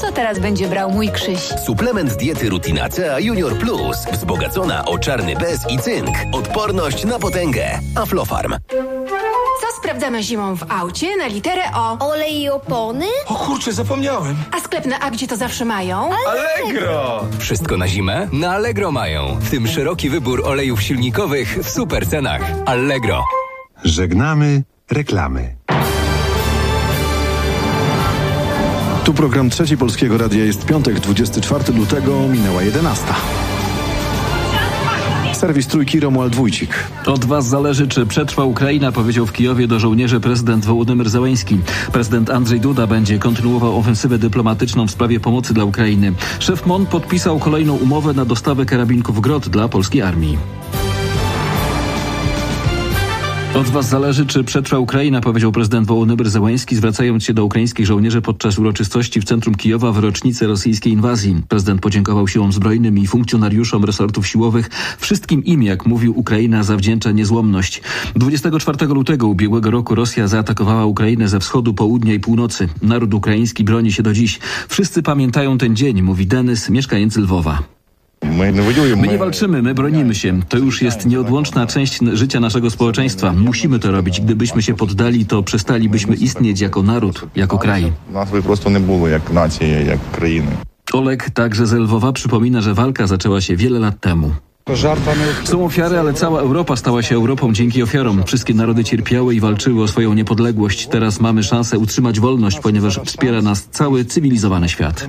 co teraz będzie brał mój Krzyś? Suplement diety Rutinacea Junior Plus. Wzbogacona o czarny bez i cynk. Odporność na potęgę. Aflofarm. Co sprawdzamy zimą w aucie na literę O? Olej i opony? O kurczę, zapomniałem. A sklep na A gdzie to zawsze mają? Allegro! Wszystko na zimę? Na Allegro mają. W tym szeroki wybór olejów silnikowych w super cenach. Allegro. Żegnamy reklamy. Tu program Trzeci Polskiego Radia. Jest piątek, 24 lutego, minęła 11. Serwis Trójki, Romuald Wójcik. Od was zależy, czy przetrwa Ukraina, powiedział w Kijowie do żołnierzy prezydent Wołodymyr Zełenski. Prezydent Andrzej Duda będzie kontynuował ofensywę dyplomatyczną w sprawie pomocy dla Ukrainy. Szef MON podpisał kolejną umowę na dostawę karabinków Grot dla polskiej armii. Od was zależy, czy przetrwa Ukraina, powiedział prezydent Wołodymyr Zełenski, zwracając się do ukraińskich żołnierzy podczas uroczystości w centrum Kijowa w rocznicę rosyjskiej inwazji. Prezydent podziękował siłom zbrojnym i funkcjonariuszom resortów siłowych. Wszystkim im, jak mówił, Ukraina zawdzięcza niezłomność. 24 lutego ubiegłego roku Rosja zaatakowała Ukrainę ze wschodu, południa i północy. Naród ukraiński broni się do dziś. Wszyscy pamiętają ten dzień, mówi Denys, mieszkaniec Lwowa. My nie walczymy, my bronimy się. To już jest nieodłączna część życia naszego społeczeństwa. Musimy to robić. Gdybyśmy się poddali, to przestalibyśmy istnieć jako naród, jako kraj. Nas by po prostu nie było jak nacji, jak krainy. Oleg, także z Lwowa, przypomina, że walka zaczęła się wiele lat temu. Są ofiary, ale cała Europa stała się Europą dzięki ofiarom. Wszystkie narody cierpiały i walczyły o swoją niepodległość. Teraz mamy szansę utrzymać wolność, ponieważ wspiera nas cały cywilizowany świat.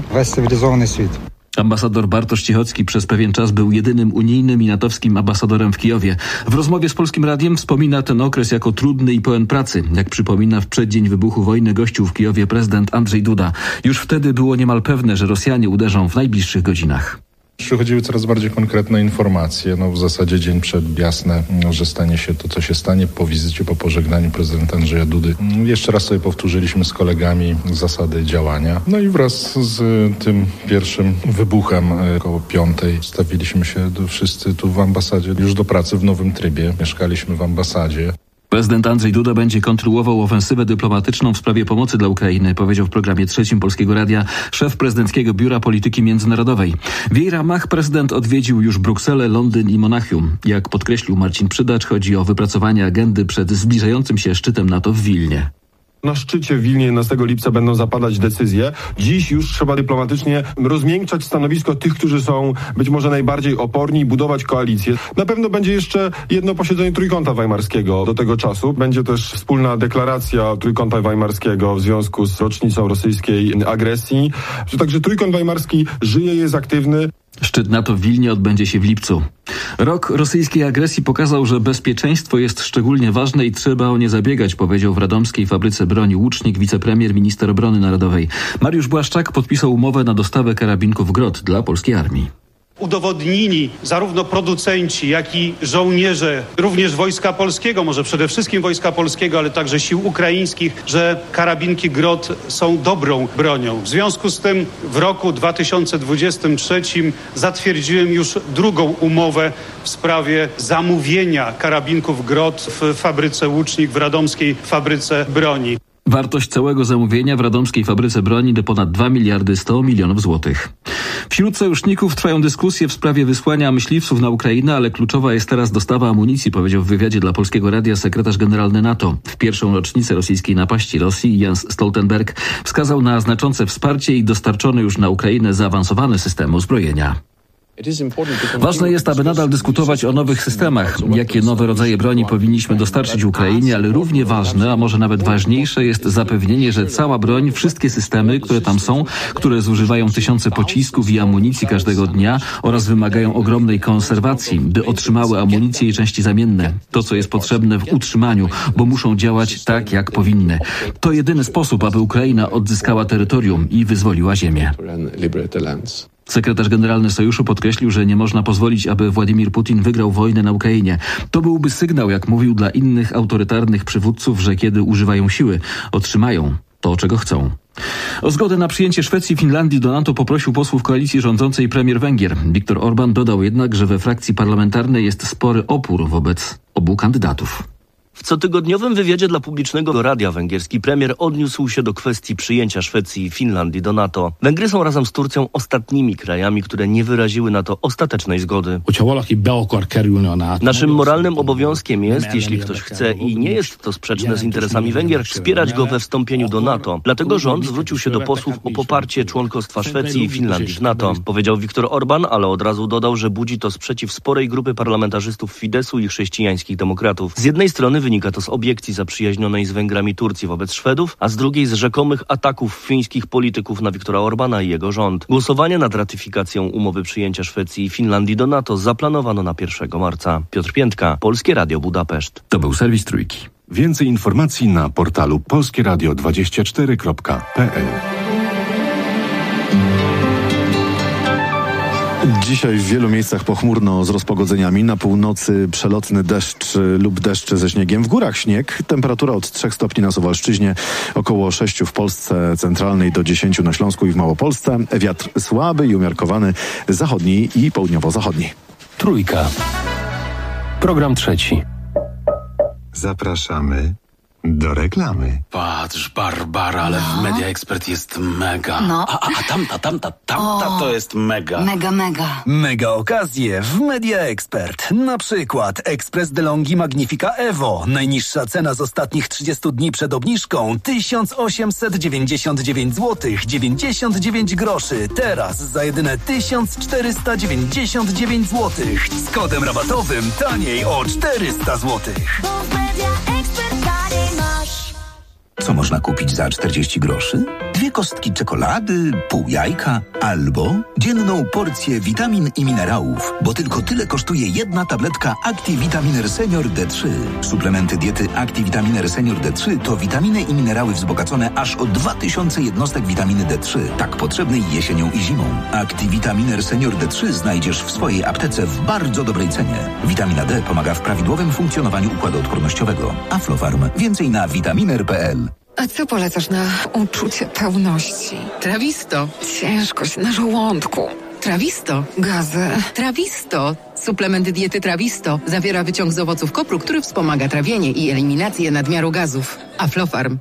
Ambasador Bartosz Cichocki przez pewien czas był jedynym unijnym i natowskim ambasadorem w Kijowie. W rozmowie z Polskim Radiem wspomina ten okres jako trudny i pełen pracy. Jak przypomina, w przeddzień wybuchu wojny gościł w Kijowie prezydent Andrzej Duda. Już wtedy było niemal pewne, że Rosjanie uderzą w najbliższych godzinach. Przychodziły coraz bardziej konkretne informacje, w zasadzie dzień przed jasne, że stanie się to, co się stanie po wizycie, po pożegnaniu prezydenta Andrzeja Dudy. Jeszcze raz sobie powtórzyliśmy z kolegami zasady działania. I wraz z tym pierwszym wybuchem około 5:00 stawiliśmy się wszyscy tu w ambasadzie już do pracy w nowym trybie. Mieszkaliśmy w ambasadzie. Prezydent Andrzej Duda będzie kontynuował ofensywę dyplomatyczną w sprawie pomocy dla Ukrainy, powiedział w programie Trzecim Polskiego Radia szef Prezydenckiego Biura Polityki Międzynarodowej. W jej ramach prezydent odwiedził już Brukselę, Londyn i Monachium. Jak podkreślił Marcin Przydacz, chodzi o wypracowanie agendy przed zbliżającym się szczytem NATO w Wilnie. Na szczycie w Wilnie 11 lipca będą zapadać decyzje. Dziś już trzeba dyplomatycznie rozmiękczać stanowisko tych, którzy są być może najbardziej oporni i budować koalicję. Na pewno będzie jeszcze jedno posiedzenie Trójkąta Weimarskiego do tego czasu. Będzie też wspólna deklaracja Trójkąta Weimarskiego w związku z rocznicą rosyjskiej agresji. Także Trójkąt Weimarski żyje, jest aktywny. Szczyt NATO w Wilnie odbędzie się w lipcu. Rok rosyjskiej agresji pokazał, że bezpieczeństwo jest szczególnie ważne i trzeba o nie zabiegać, powiedział w radomskiej fabryce broni Łucznik wicepremier, minister obrony narodowej. Mariusz Błaszczak podpisał umowę na dostawę karabinków Grot dla polskiej armii. Udowodnili zarówno producenci, jak i żołnierze, również Wojska Polskiego, może przede wszystkim Wojska Polskiego, ale także sił ukraińskich, że karabinki Grot są dobrą bronią. W związku z tym w roku 2023 zatwierdziłem już drugą umowę w sprawie zamówienia karabinków Grot w fabryce Łucznik, w radomskiej fabryce broni. Wartość całego zamówienia w radomskiej fabryce broni to ponad 2 miliardy 100 milionów złotych. Wśród sojuszników trwają dyskusje w sprawie wysłania myśliwców na Ukrainę, ale kluczowa jest teraz dostawa amunicji, powiedział w wywiadzie dla Polskiego Radia sekretarz generalny NATO. W pierwszą rocznicę rosyjskiej napaści Rosji Jens Stoltenberg wskazał na znaczące wsparcie i dostarczone już na Ukrainę zaawansowane systemy uzbrojenia. Ważne jest, aby nadal dyskutować o nowych systemach, jakie nowe rodzaje broni powinniśmy dostarczyć Ukrainie, ale równie ważne, a może nawet ważniejsze jest zapewnienie, że cała broń, wszystkie systemy, które tam są, które zużywają tysiące pocisków i amunicji każdego dnia oraz wymagają ogromnej konserwacji, by otrzymały amunicję i części zamienne. To, co jest potrzebne w utrzymaniu, bo muszą działać tak, jak powinny. To jedyny sposób, aby Ukraina odzyskała terytorium i wyzwoliła ziemię. Sekretarz generalny Sojuszu podkreślił, że nie można pozwolić, aby Władimir Putin wygrał wojnę na Ukrainie. To byłby sygnał, jak mówił, dla innych autorytarnych przywódców, że kiedy używają siły, otrzymają to, czego chcą. O zgodę na przyjęcie Szwecji i Finlandii do NATO poprosił posłów koalicji rządzącej premier Węgier. Viktor Orbán dodał jednak, że we frakcji parlamentarnej jest spory opór wobec obu kandydatów. W cotygodniowym wywiadzie dla publicznego radia węgierski premier odniósł się do kwestii przyjęcia Szwecji i Finlandii do NATO. Węgry są razem z Turcją ostatnimi krajami, które nie wyraziły na to ostatecznej zgody. Naszym moralnym obowiązkiem jest, jeśli ktoś chce i nie jest to sprzeczne z interesami Węgier, wspierać go we wstąpieniu do NATO. Dlatego rząd zwrócił się do posłów o poparcie członkostwa Szwecji i Finlandii w NATO, powiedział Viktor Orbán, ale od razu dodał, że budzi to sprzeciw sporej grupy parlamentarzystów Fideszu i chrześcijańskich demokratów. Z jednej strony wynika to z obiekcji zaprzyjaźnionej z Węgrami Turcji wobec Szwedów, a z drugiej z rzekomych ataków fińskich polityków na Viktora Orbána i jego rząd. Głosowanie nad ratyfikacją umowy przyjęcia Szwecji i Finlandii do NATO zaplanowano na 1 marca. Piotr Piętka, Polskie Radio Budapeszt. To był serwis Trójki. Więcej informacji na portalu polskieradio24.pl. Dzisiaj w wielu miejscach pochmurno z rozpogodzeniami. Na północy przelotny deszcz lub deszcz ze śniegiem. W górach śnieg. Temperatura od 3 stopni na Suwalszczyźnie, około 6 w Polsce centralnej do 10 na Śląsku i w Małopolsce. Wiatr słaby i umiarkowany zachodni i południowo-zachodni. Trójka. Program trzeci. Zapraszamy do reklamy. Patrz, Barbara, ale w Media Expert jest mega. No. A tamta to jest mega. Mega. Mega okazje w Media Expert. Na przykład Express DeLonghi Magnifica Evo. Najniższa cena z ostatnich 30 dni przed obniżką 1899 zł 99 groszy. Teraz za jedyne 1499 zł. Z kodem rabatowym taniej o 400 zł. Co można kupić za 40 groszy? 2 kostki czekolady, pół jajka albo dzienną porcję witamin i minerałów, bo tylko tyle kosztuje jedna tabletka ActiVitaminer Senior D3. Suplementy diety ActiVitaminer Senior D3 to witaminy i minerały wzbogacone aż o 2000 jednostek witaminy D3, tak potrzebnej jesienią i zimą. ActiVitaminer Senior D3 znajdziesz w swojej aptece w bardzo dobrej cenie. Witamina D pomaga w prawidłowym funkcjonowaniu układu odpornościowego. Aflofarm. Więcej na vitaminer.pl. A co polecasz na uczucie pełności? Trawisto. Ciężkość na żołądku. Trawisto. Gazy. Trawisto. Suplement diety Trawisto zawiera wyciąg z owoców kopru, który wspomaga trawienie i eliminację nadmiaru gazów. Aflofarm.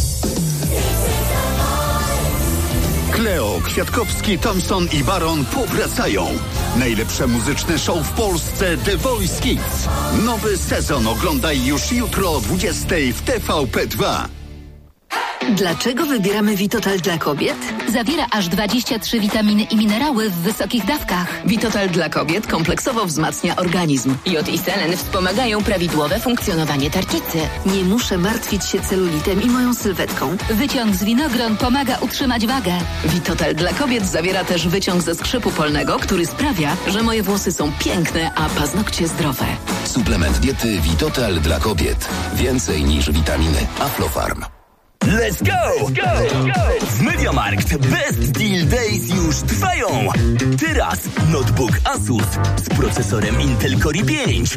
Kleo, Kwiatkowski, Thompson i Baron powracają. Najlepsze muzyczne show w Polsce The Voice Kids. Nowy sezon oglądaj już jutro o 20:00 w TVP2. Dlaczego wybieramy Vitotal dla kobiet? Zawiera aż 23 witaminy i minerały w wysokich dawkach. Vitotal dla kobiet kompleksowo wzmacnia organizm. Jod i selen wspomagają prawidłowe funkcjonowanie tarczycy. Nie muszę martwić się celulitem i moją sylwetką. Wyciąg z winogron pomaga utrzymać wagę. Vitotal dla kobiet zawiera też wyciąg ze skrzypu polnego, który sprawia, że moje włosy są piękne, a paznokcie zdrowe. Suplement diety Vitotal dla kobiet. Więcej niż witaminy. Aflofarm. Let's go! W MediaMarkt Best Deal Days już trwają! Teraz notebook Asus z procesorem Intel Core i5.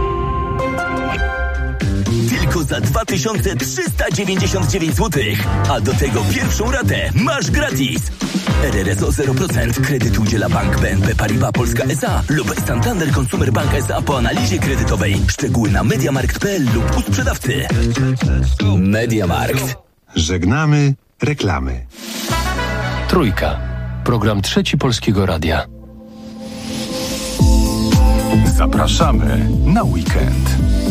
Tylko za 2399 zł. A do tego pierwszą ratę masz gratis. RRSO 0%. Kredyt udziela Bank BNP Paribas Polska S.A. lub Santander Consumer Bank S.A. po analizie kredytowej. Szczegóły na mediamarkt.pl lub u sprzedawcy. MediaMarkt. Żegnamy reklamy. Trójka. Program trzeci Polskiego Radia. Zapraszamy na weekend.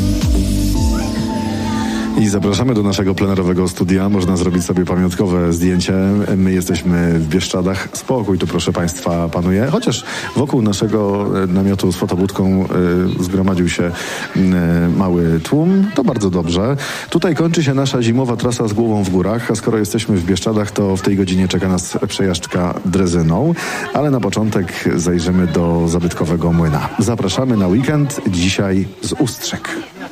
I zapraszamy do naszego plenerowego studia. Można zrobić sobie pamiątkowe zdjęcie. My jesteśmy w Bieszczadach. Spokój tu, proszę Państwa, panuje. Chociaż wokół naszego namiotu z fotobudką zgromadził się mały tłum. To bardzo dobrze. Tutaj kończy się nasza zimowa trasa z głową w górach. A skoro jesteśmy w Bieszczadach, to w tej godzinie czeka nas przejażdżka drezyną. Ale na początek zajrzymy do zabytkowego młyna. Zapraszamy na weekend. Dzisiaj z Ustrzek.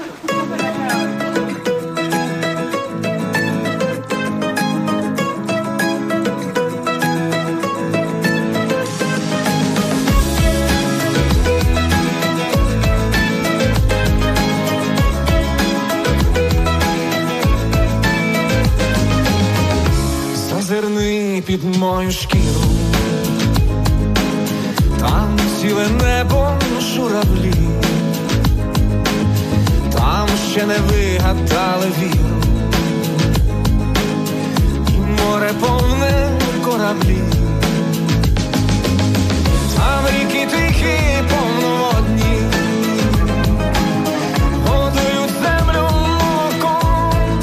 Під мою шкіру, там ціле небо журавлі, там ще не вигадали віру, і море повне кораблів, там ріки тихі повноводні, годують землю молоком.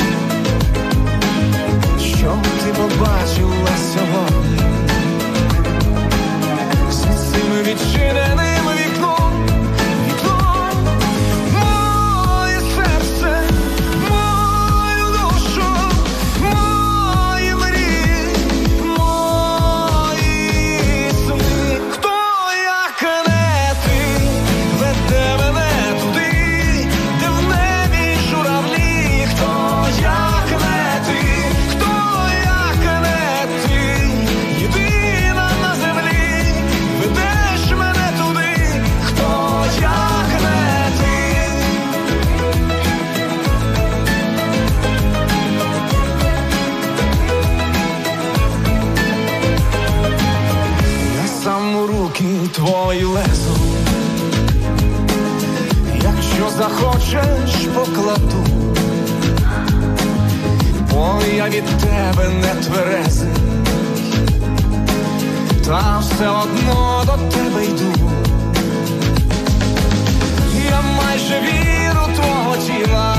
Що ти побачила сьогодні з цим відчиненим вікном? Моє серце, мою душу, мої мрії, мої сни. Хто, як не ти, веде мене туди, де в небі журавлі? Хто, як не ти, хто, як не ти, єдина на землі, ведеш мене туди, хто, як не ти. Я сам у руки твої лезу, якщо захочеш, покладу, бо я від тебе не тверезий, та все одно до тебе йду. Я майже віру твого тіла,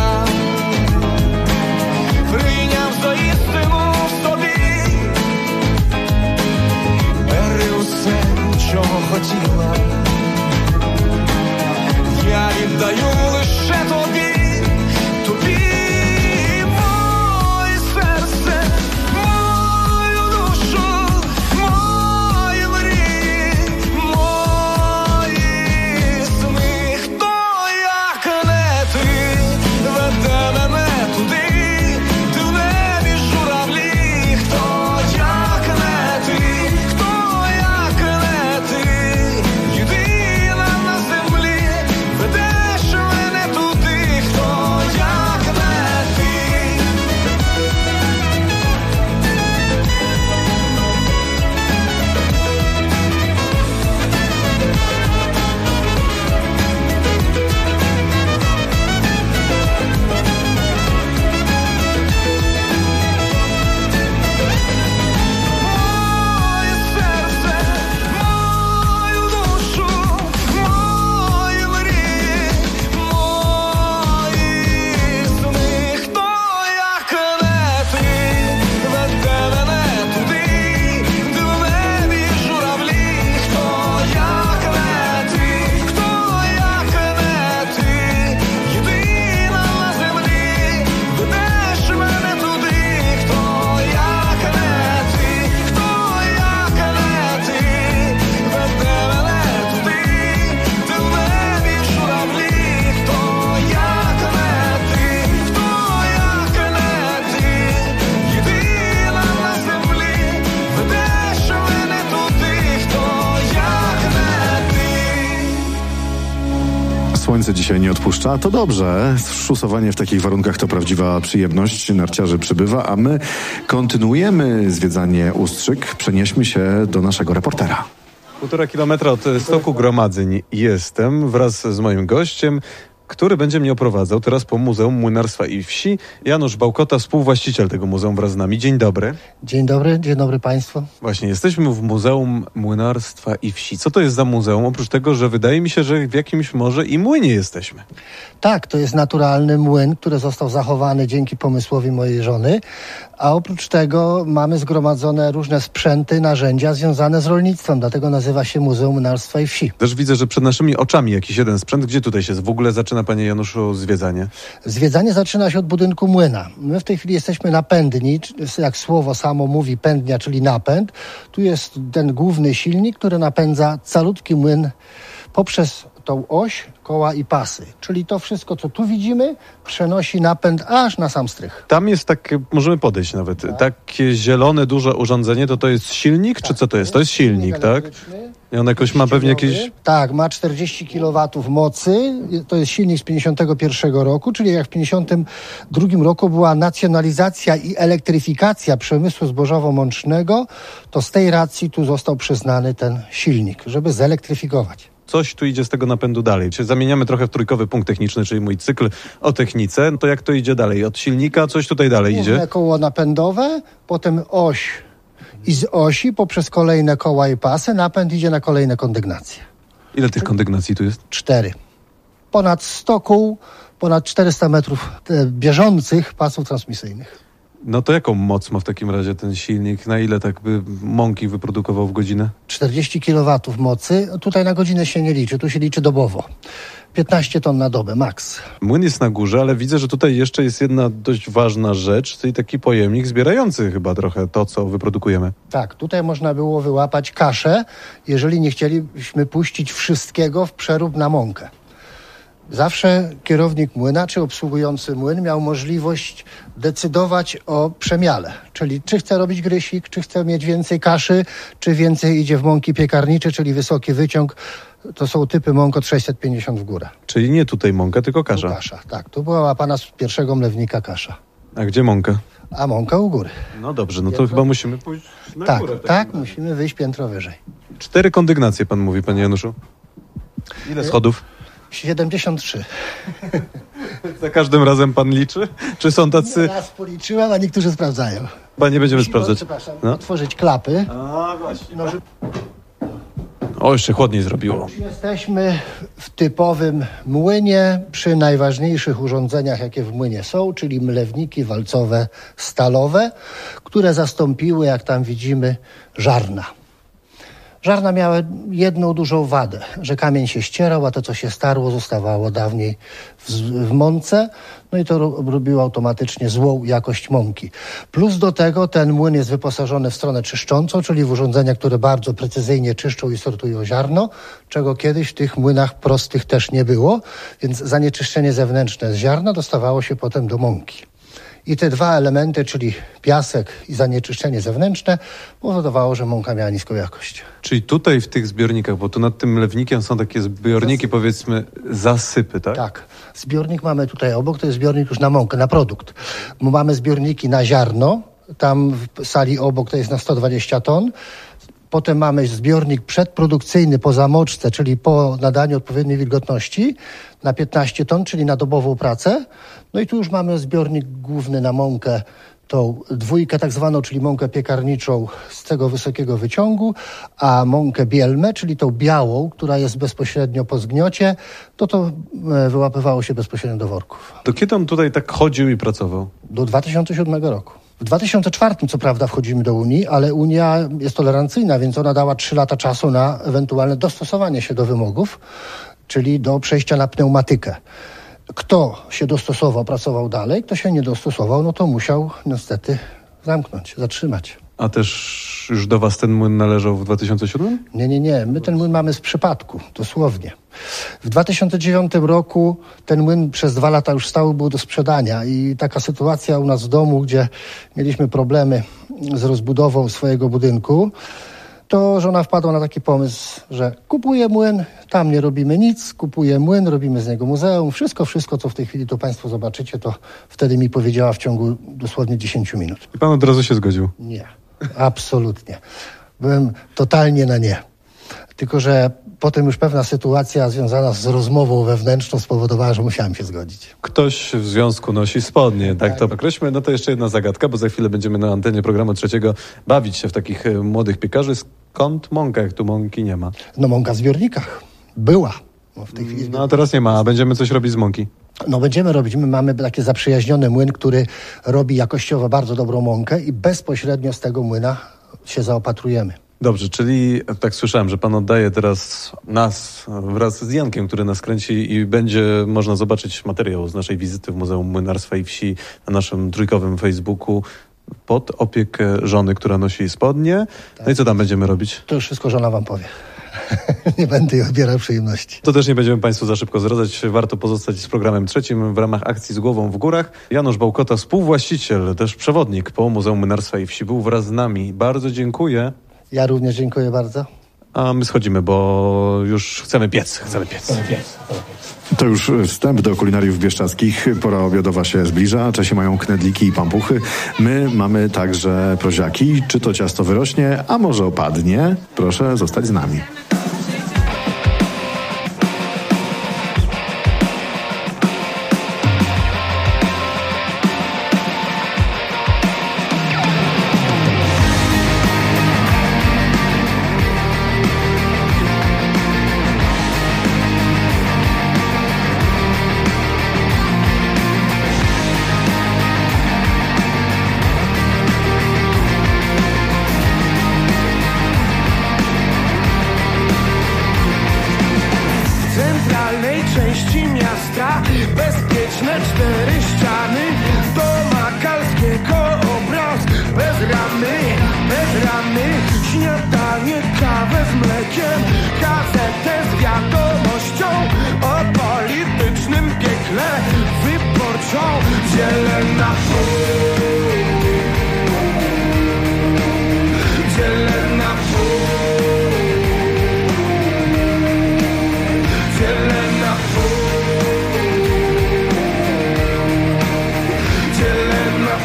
прийняв за істину в собі. Бери усе, чого хотіла, я віддаю лише тобі, тобі. Моє серце, мою душу, мої мрії, мої сни. Хто, як не ти, веде мене туди, де в небі журавлі? Хто, як не ти, хто, як не ти, єдина на землі, ведеш мене туди, хто, як не ти. Моє серце, мою душу, мої мрії, мої сни. Хто, як не ти, веде мене туди, де в небі журавлі? Хто, як не ти, хто, як не ти, єдина на землі, ведеш мене туди, хто, як не ти, хто, як не ти, веде мене туди, де в небі журавлі? Хто, як не ти, хто, як не ти, єдина на землі, ведеш мене туди, хто, як не ти. Słońce dzisiaj nie odpuszcza, to dobrze. Szusowanie w takich warunkach to prawdziwa przyjemność. Narciarzy przybywa, a my kontynuujemy zwiedzanie Ustrzyk. Przenieśmy się do naszego reportera. 1,5 kilometra od stoku gromadzeń jestem wraz z moim gościem, który będzie mnie oprowadzał teraz po Muzeum Młynarstwa i Wsi. Janusz Bałkota, współwłaściciel tego muzeum wraz z nami. Dzień dobry. Dzień dobry Państwu. Właśnie, jesteśmy w Muzeum Młynarstwa i Wsi. Co to jest za muzeum? Oprócz tego, że wydaje mi się, że w jakimś może i młynie jesteśmy. Tak, to jest naturalny młyn, który został zachowany dzięki pomysłowi mojej żony, a oprócz tego mamy zgromadzone różne sprzęty, narzędzia związane z rolnictwem, dlatego nazywa się Muzeum Młynarstwa i Wsi. Też widzę, że przed naszymi oczami jakiś jeden sprzęt. Gdzie tutaj się w ogóle zaczyna, panie Januszu, zwiedzanie? Zwiedzanie zaczyna się od budynku młyna. My w tej chwili jesteśmy na pędni, jak słowo samo mówi, pędnia, czyli napęd. Tu jest ten główny silnik, który napędza calutki młyn poprzez tą oś, koła i pasy. Czyli to wszystko, co tu widzimy, przenosi napęd aż na sam strych. Tam jest tak, możemy podejść nawet, takie zielone, duże urządzenie, to jest silnik, czy co to jest? To jest silnik, tak? I on jakoś ma pewnie jakieś... Tak, ma 40 kW mocy. To jest silnik z 51 roku, czyli jak w 52 roku była nacjonalizacja i elektryfikacja przemysłu zbożowo-mącznego, to z tej racji tu został przyznany ten silnik, żeby zelektryfikować. coś tu idzie z tego napędu dalej. Zamieniamy trochę w trójkowy punkt techniczny, czyli mój cykl o technice. To jak to idzie dalej? Od silnika coś tutaj dalej idzie? Koło napędowe, potem oś i z osi poprzez kolejne koła i pasy napęd idzie na kolejne kondygnacje. Ile tych kondygnacji tu jest? 4. Ponad 100 kół, ponad 400 metrów bieżących pasów transmisyjnych. No to jaką moc ma w takim razie ten silnik? Na ile tak by mąki wyprodukował w godzinę? 40 kW mocy. Tutaj na godzinę się nie liczy, tu się liczy dobowo. 15 ton na dobę, maks. Młyn jest na górze, ale widzę, że tutaj jeszcze jest jedna dość ważna rzecz, czyli taki pojemnik zbierający chyba trochę to, co wyprodukujemy. Tak, tutaj można było wyłapać kaszę, jeżeli nie chcielibyśmy puścić wszystkiego w przerób na mąkę. Zawsze kierownik młyna czy obsługujący młyn miał możliwość decydować o przemiale. Czyli czy chce robić grysik, czy chce mieć więcej kaszy, czy więcej idzie w mąki piekarnicze, czyli wysoki wyciąg. To są typy mąk od 650 w górę. Czyli nie tutaj mąka, tylko kasza. Tu kasza, tak. Tu była łapana z pierwszego mlewnika kasza. A gdzie mąka? A mąka u góry. No dobrze, no to chyba musimy pójść na górę. Tak, musimy wyjść piętro wyżej. 4 kondygnacje pan mówi, panie Januszu. Ile schodów? 73. Za każdym razem pan liczy? Czy są tacy... Raz policzyłem, a niektórzy sprawdzają. Chyba nie będziemy sprawdzać. Przepraszam, otworzyć klapy. A właśnie. O, jeszcze chłodniej zrobiło. Jesteśmy w typowym młynie przy najważniejszych urządzeniach, jakie w młynie są, czyli mlewniki walcowe stalowe, które zastąpiły, jak tam widzimy, żarna. Żarna miały jedną dużą wadę, że kamień się ścierał, a to, co się starło, zostawało dawniej w mące. No i to robiło automatycznie złą jakość mąki. Plus do tego ten młyn jest wyposażony w stronę czyszczącą, czyli w urządzenia, które bardzo precyzyjnie czyszczą i sortują ziarno, czego kiedyś w tych młynach prostych też nie było, więc zanieczyszczenie zewnętrzne z ziarna dostawało się potem do mąki. I te dwa elementy, czyli piasek i zanieczyszczenie zewnętrzne, powodowało, że mąka miała niską jakość. Czyli tutaj w tych zbiornikach, bo tu nad tym mlewnikiem są takie zbiorniki, powiedzmy, zasypy, tak? Tak. Zbiornik mamy tutaj obok, to jest zbiornik już na mąkę, na produkt. Bo mamy zbiorniki na ziarno, tam w sali obok to jest na 120 ton. Potem mamy zbiornik przedprodukcyjny po zamoczce, czyli po nadaniu odpowiedniej wilgotności na 15 ton, czyli na dobową pracę. No i tu już mamy zbiornik główny na mąkę, tą dwójkę tak zwaną, czyli mąkę piekarniczą z tego wysokiego wyciągu, a mąkę bielmę, czyli tą białą, która jest bezpośrednio po zgniocie, to wyłapywało się bezpośrednio do worków. To kiedy on tutaj tak chodził i pracował? Do 2007 roku. W 2004 co prawda wchodzimy do Unii, ale Unia jest tolerancyjna, więc ona dała 3 lata czasu na ewentualne dostosowanie się do wymogów, czyli do przejścia na pneumatykę. Kto się dostosował, pracował dalej, kto się nie dostosował, no to musiał niestety zamknąć, zatrzymać. A też już do was ten młyn należał w 2007? Nie. My ten młyn mamy z przypadku, dosłownie. W 2009 roku ten młyn przez 2 lata już stały był do sprzedania i taka sytuacja u nas w domu, gdzie mieliśmy problemy z rozbudową swojego budynku, to żona wpadła na taki pomysł, że kupuje młyn, tam nie robimy nic, kupuje młyn, robimy z niego muzeum. Wszystko, co w tej chwili tu państwo zobaczycie, to wtedy mi powiedziała w ciągu dosłownie 10 minut. I pan od razu się zgodził? Nie, absolutnie. Byłem totalnie na nie. Tylko że potem już pewna sytuacja związana z rozmową wewnętrzną spowodowała, że musiałem się zgodzić. Ktoś w związku nosi spodnie, tak to określmy. No to jeszcze jedna zagadka, bo za chwilę będziemy na antenie programu trzeciego bawić się w takich młodych piekarzy. Skąd mąka, jak tu mąki nie ma? No mąka w zbiornikach. Była. No, w tej chwili no a teraz nie ma, a będziemy coś robić z mąki. No będziemy robić. My mamy taki zaprzyjaźniony młyn, który robi jakościowo bardzo dobrą mąkę i bezpośrednio z tego młyna się zaopatrujemy. Dobrze, czyli tak słyszałem, że pan oddaje teraz nas wraz z Jankiem, który nas kręci i będzie można zobaczyć materiał z naszej wizyty w Muzeum Młynarstwa i Wsi na naszym trójkowym Facebooku pod opiekę żony, która nosi spodnie. Tak. No i co tam będziemy robić? To już wszystko żona wam powie. Nie będę jej odbierał przyjemności. To też nie będziemy państwu za szybko zdradzać. Warto pozostać z programem trzecim w ramach akcji Z Głową w Górach. Janusz Bałkota, współwłaściciel, też przewodnik po Muzeum Młynarstwa i Wsi, był wraz z nami. Bardzo dziękuję. Ja również dziękuję bardzo. A my schodzimy, bo już chcemy piec. To już wstęp do kulinariów bieszczadzkich. Pora obiadowa się zbliża. Czesi mają knedliki i pampuchy. My mamy także proziaki. Czy to ciasto wyrośnie, a może opadnie? Proszę zostać z nami. Specjalnie kawę z mlekiem, gazetę z wiadomością o politycznym piekle wyborczą. Zielona zielona zielona zielona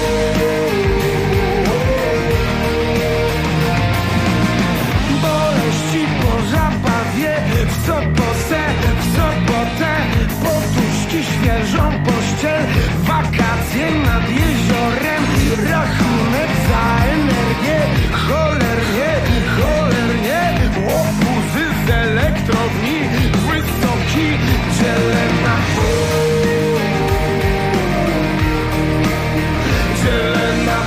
boleści po zabawie w sobotę poduszki, świeżą pościel, wakacje nad jeziorem, rachunek za energię, cholernie łobuzy z elektrowni, wysoki, zielona zielona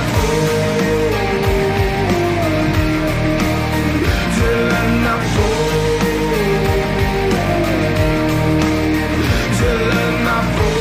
zielona zielona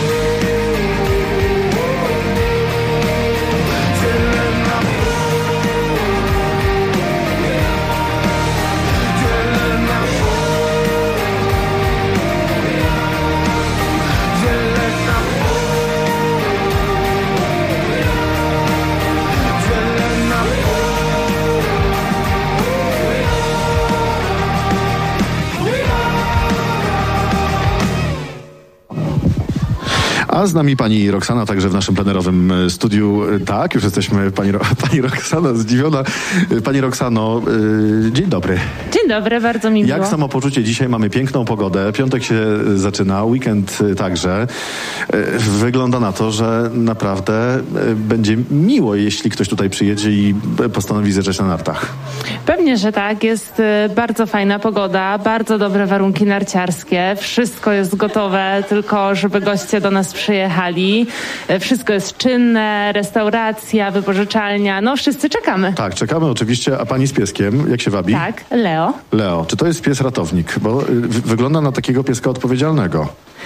A z nami pani Roxana, także w naszym plenerowym studiu. Tak, już jesteśmy. Pani Roxana zdziwiona. Pani Roxano, dzień dobry. Dzień dobry, bardzo mi miło. Jak samopoczucie? Dzisiaj mamy piękną pogodę. Piątek się zaczyna, weekend także. Wygląda na to, że naprawdę będzie miło, jeśli ktoś tutaj przyjedzie i postanowi zjeżdżać na nartach. Pewnie, że tak. Jest bardzo fajna pogoda, bardzo dobre warunki narciarskie. Wszystko jest gotowe, tylko żeby goście do nas przyjechali. Wszystko jest czynne, restauracja, wypożyczalnia. No, wszyscy czekamy. Tak, czekamy oczywiście. A pani z pieskiem, jak się wabi? Tak, Leo. Leo. Czy to jest pies ratownik? Bo wygląda na takiego pieska odpowiedzialnego.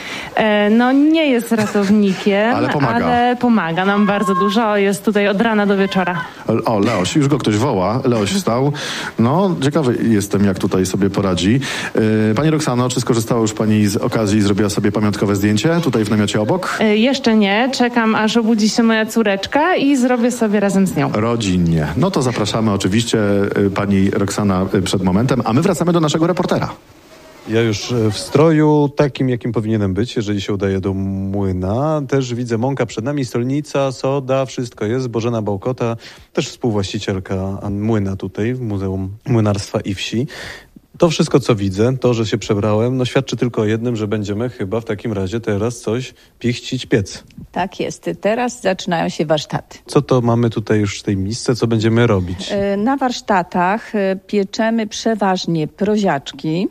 No, nie jest ratownikiem, ale pomaga nam bardzo dużo. Jest tutaj od rana do wieczora. O, Leoś, już go ktoś woła. Leoś wstał. No, ciekawy jestem, jak tutaj sobie poradzi. Pani Roxano, czy skorzystała już pani z okazji i zrobiła sobie pamiątkowe zdjęcie tutaj w namiocie obok? Jeszcze nie. Czekam, aż obudzi się moja córeczka i zrobię sobie razem z nią. Rodzinnie. No to zapraszamy oczywiście pani Roxana przed momentem, a my wracamy do naszego reportera. Ja już w stroju takim, jakim powinienem być, jeżeli się udaje do młyna. Też widzę mąka przed nami, stolnica, soda, wszystko jest. Bożena Bałkota, też współwłaścicielka młyna tutaj w Muzeum Młynarstwa i Wsi. To wszystko, co widzę, to, że się przebrałem, no świadczy tylko o jednym, że będziemy chyba w takim razie teraz coś pichcić, piec. Tak jest. Teraz zaczynają się warsztaty. Co to mamy tutaj już w tej misce? Co będziemy robić? Na warsztatach pieczemy przeważnie proziaczki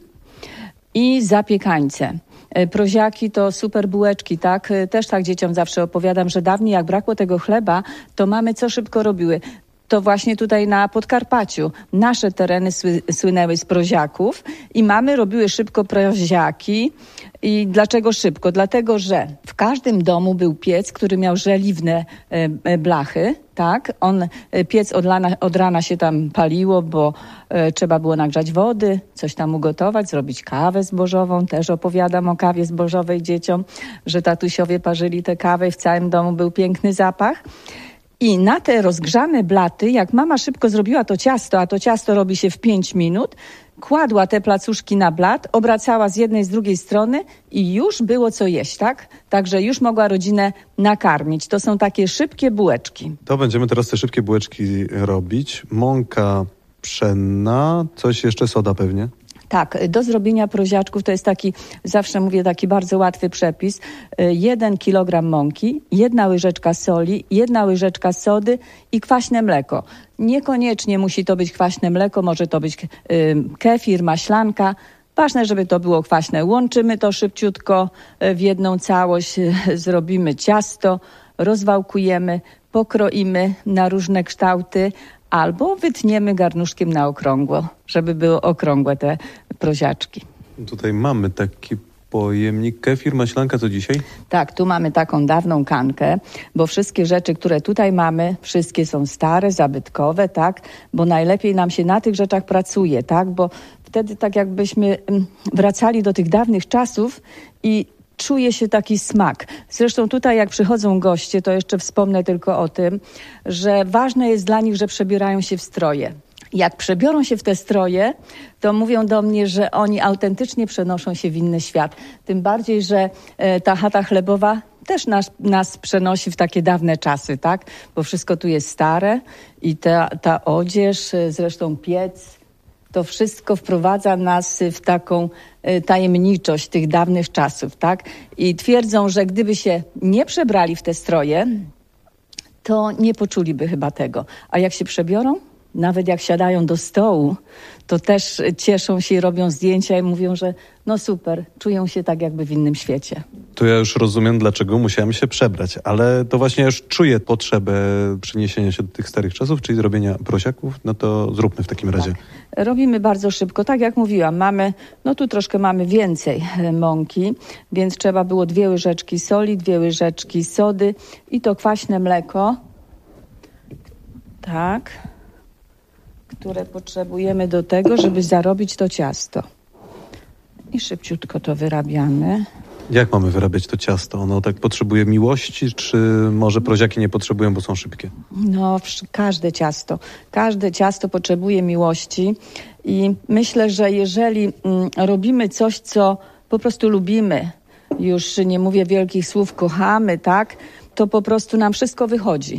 i zapiekańce. Proziaki to super bułeczki, tak? Też tak dzieciom zawsze opowiadam, że dawniej jak brakło tego chleba, to mamy co szybko robiły. To właśnie tutaj na Podkarpaciu nasze tereny słynęły z proziaków i mamy robiły szybko proziaki. I dlaczego szybko? Dlatego, że w każdym domu był piec, który miał żeliwne blachy, tak? Piec od rana się tam paliło, bo trzeba było nagrzać wody, coś tam ugotować, zrobić kawę zbożową. Też opowiadam o kawie zbożowej dzieciom, że tatusiowie parzyli tę kawę i w całym domu był piękny zapach. I na te rozgrzane blaty, jak mama szybko zrobiła to ciasto, a to ciasto robi się w 5 minut, kładła te placuszki na blat, obracała z jednej, z drugiej strony i już było co jeść, tak? Także już mogła rodzinę nakarmić. To są takie szybkie bułeczki. To będziemy teraz te szybkie bułeczki robić. Mąka pszenna, coś jeszcze, soda pewnie? Tak, do zrobienia proziaczków to jest taki, zawsze mówię, taki bardzo łatwy przepis. 1 kilogram mąki, 1 łyżeczka soli, 1 łyżeczka sody i kwaśne mleko. Niekoniecznie musi to być kwaśne mleko, może to być kefir, maślanka. Ważne, żeby to było kwaśne. Łączymy to szybciutko w jedną całość, zrobimy ciasto, rozwałkujemy, pokroimy na różne kształty, albo wytniemy garnuszkiem na okrągło, żeby były okrągłe te proziaczki. Tutaj mamy taki Pojemnik, kefir, maślanka, co dzisiaj? Tak, tu mamy taką dawną kankę, bo wszystkie rzeczy, które tutaj mamy, wszystkie są stare, zabytkowe, tak, bo najlepiej nam się na tych rzeczach pracuje, tak, bo wtedy tak jakbyśmy wracali do tych dawnych czasów i czuje się taki smak. Zresztą tutaj jak przychodzą goście, to jeszcze wspomnę tylko o tym, że ważne jest dla nich, że przebierają się w stroje. Jak przebiorą się w te stroje, to mówią do mnie, że oni autentycznie przenoszą się w inny świat. Tym bardziej, że ta chata chlebowa też nas przenosi w takie dawne czasy, tak? Bo wszystko tu jest stare i ta odzież, zresztą piec, to wszystko wprowadza nas w taką tajemniczość tych dawnych czasów, tak? I twierdzą, że gdyby się nie przebrali w te stroje, to nie poczuliby chyba tego. A jak się przebiorą, nawet jak siadają do stołu, to też cieszą się i robią zdjęcia i mówią, że no super, czują się tak jakby w innym świecie. To ja już rozumiem, dlaczego musiałem się przebrać, ale to właśnie już czuję potrzebę przeniesienia się do tych starych czasów, czyli zrobienia prosiaków, no to zróbmy w takim razie. Tak. Robimy bardzo szybko, tak jak mówiłam, tu troszkę mamy więcej mąki, więc trzeba było 2 łyżeczki soli, 2 łyżeczki sody i to kwaśne mleko, tak, które potrzebujemy do tego, żeby zarobić to ciasto. I szybciutko to wyrabiamy. Jak mamy wyrabiać to ciasto? Ono tak potrzebuje miłości, czy może proziaki nie potrzebują, bo są szybkie? No, każde ciasto potrzebuje miłości i myślę, że jeżeli robimy coś, co po prostu lubimy, już nie mówię wielkich słów, kochamy, tak, to po prostu nam wszystko wychodzi.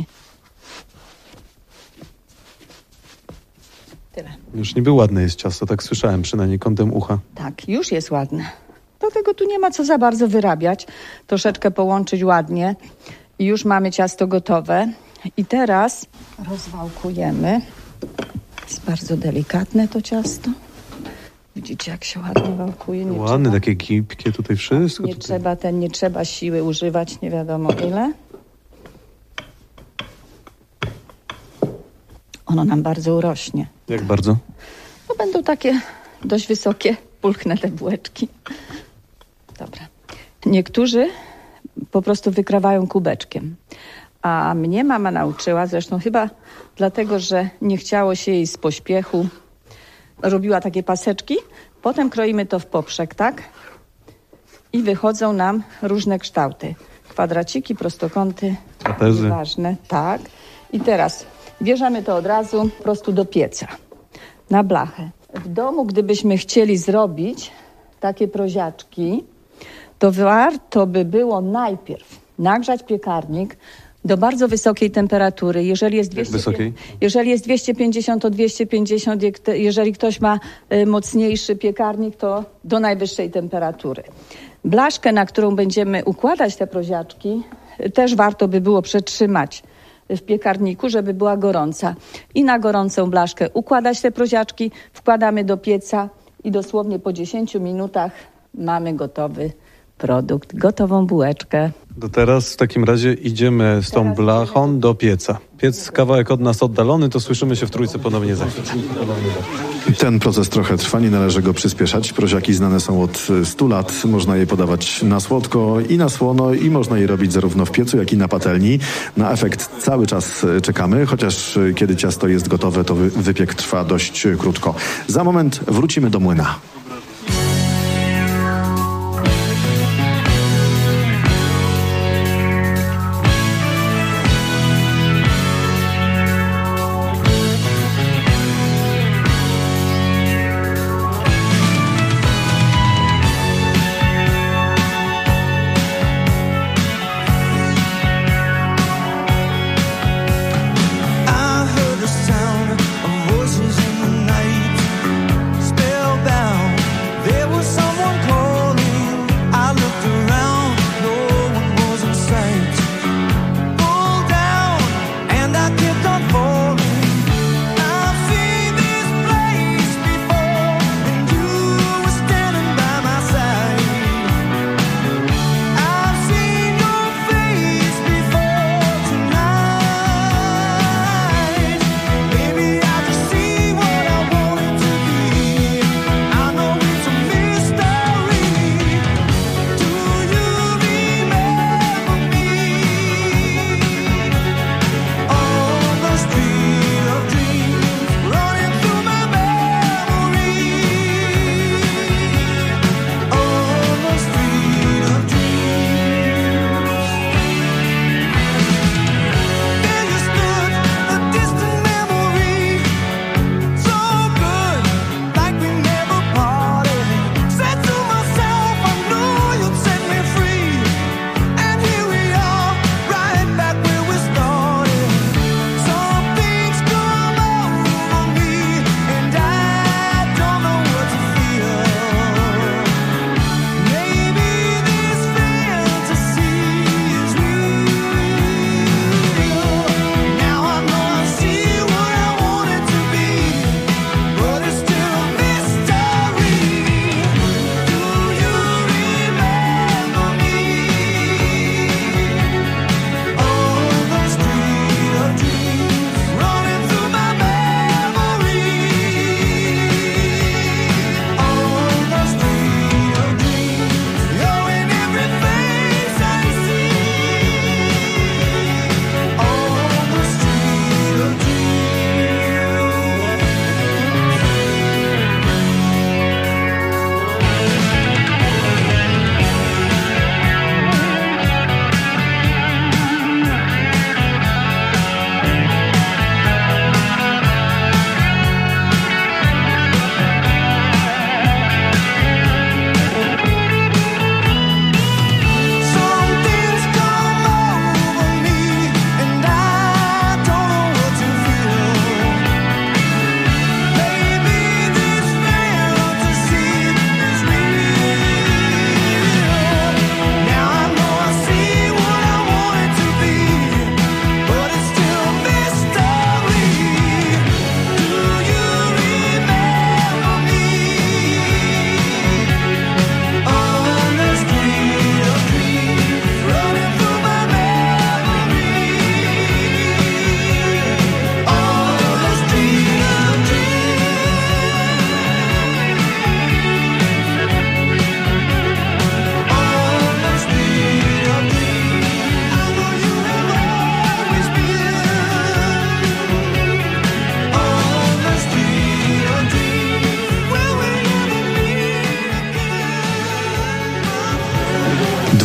Tyle. Już niby ładne jest ciasto, tak słyszałem, przynajmniej kątem ucha. Tak, już jest ładne. Dlatego tu nie ma co za bardzo wyrabiać. Troszeczkę połączyć ładnie i już mamy ciasto gotowe. I teraz rozwałkujemy. Jest bardzo delikatne to ciasto. Widzicie, jak się ładnie wałkuje. Ładne, takie gibkie tutaj wszystko. Nie trzeba siły używać, nie wiadomo ile. Ono nam bardzo urośnie. Jak bardzo? No będą takie dość wysokie, pulchne te bułeczki. Dobra. Niektórzy po prostu wykrawają kubeczkiem. A mnie mama nauczyła, zresztą chyba dlatego, że nie chciało się jej z pośpiechu. Robiła takie paseczki, potem kroimy to w poprzek, tak? I wychodzą nam różne kształty. Kwadraciki, prostokąty. Trapezy. Ważne, tak. I teraz bierzemy to od razu po prostu do pieca. Na blachę. W domu, gdybyśmy chcieli zrobić takie proziaczki, to warto by było najpierw nagrzać piekarnik do bardzo wysokiej temperatury. Jeżeli jest 250, to 250. Jeżeli ktoś ma mocniejszy piekarnik, to do najwyższej temperatury. Blaszkę, na którą będziemy układać te proziaczki, też warto by było przetrzymać w piekarniku, żeby była gorąca. I na gorącą blaszkę układać te proziaczki, wkładamy do pieca i dosłownie po 10 minutach mamy gotowy produkt, gotową bułeczkę. To teraz w takim razie idziemy z tą blachą do pieca. Piec kawałek od nas oddalony, to słyszymy się w trójce ponownie za chwilę. Ten proces trochę trwa, nie należy go przyspieszać. Proziaki znane są od 100 lat. Można je podawać na słodko i na słono i można je robić zarówno w piecu, jak i na patelni. Na efekt cały czas czekamy, chociaż kiedy ciasto jest gotowe, to wypiek trwa dość krótko. Za moment wrócimy do młyna. Voices in the night, spellbound.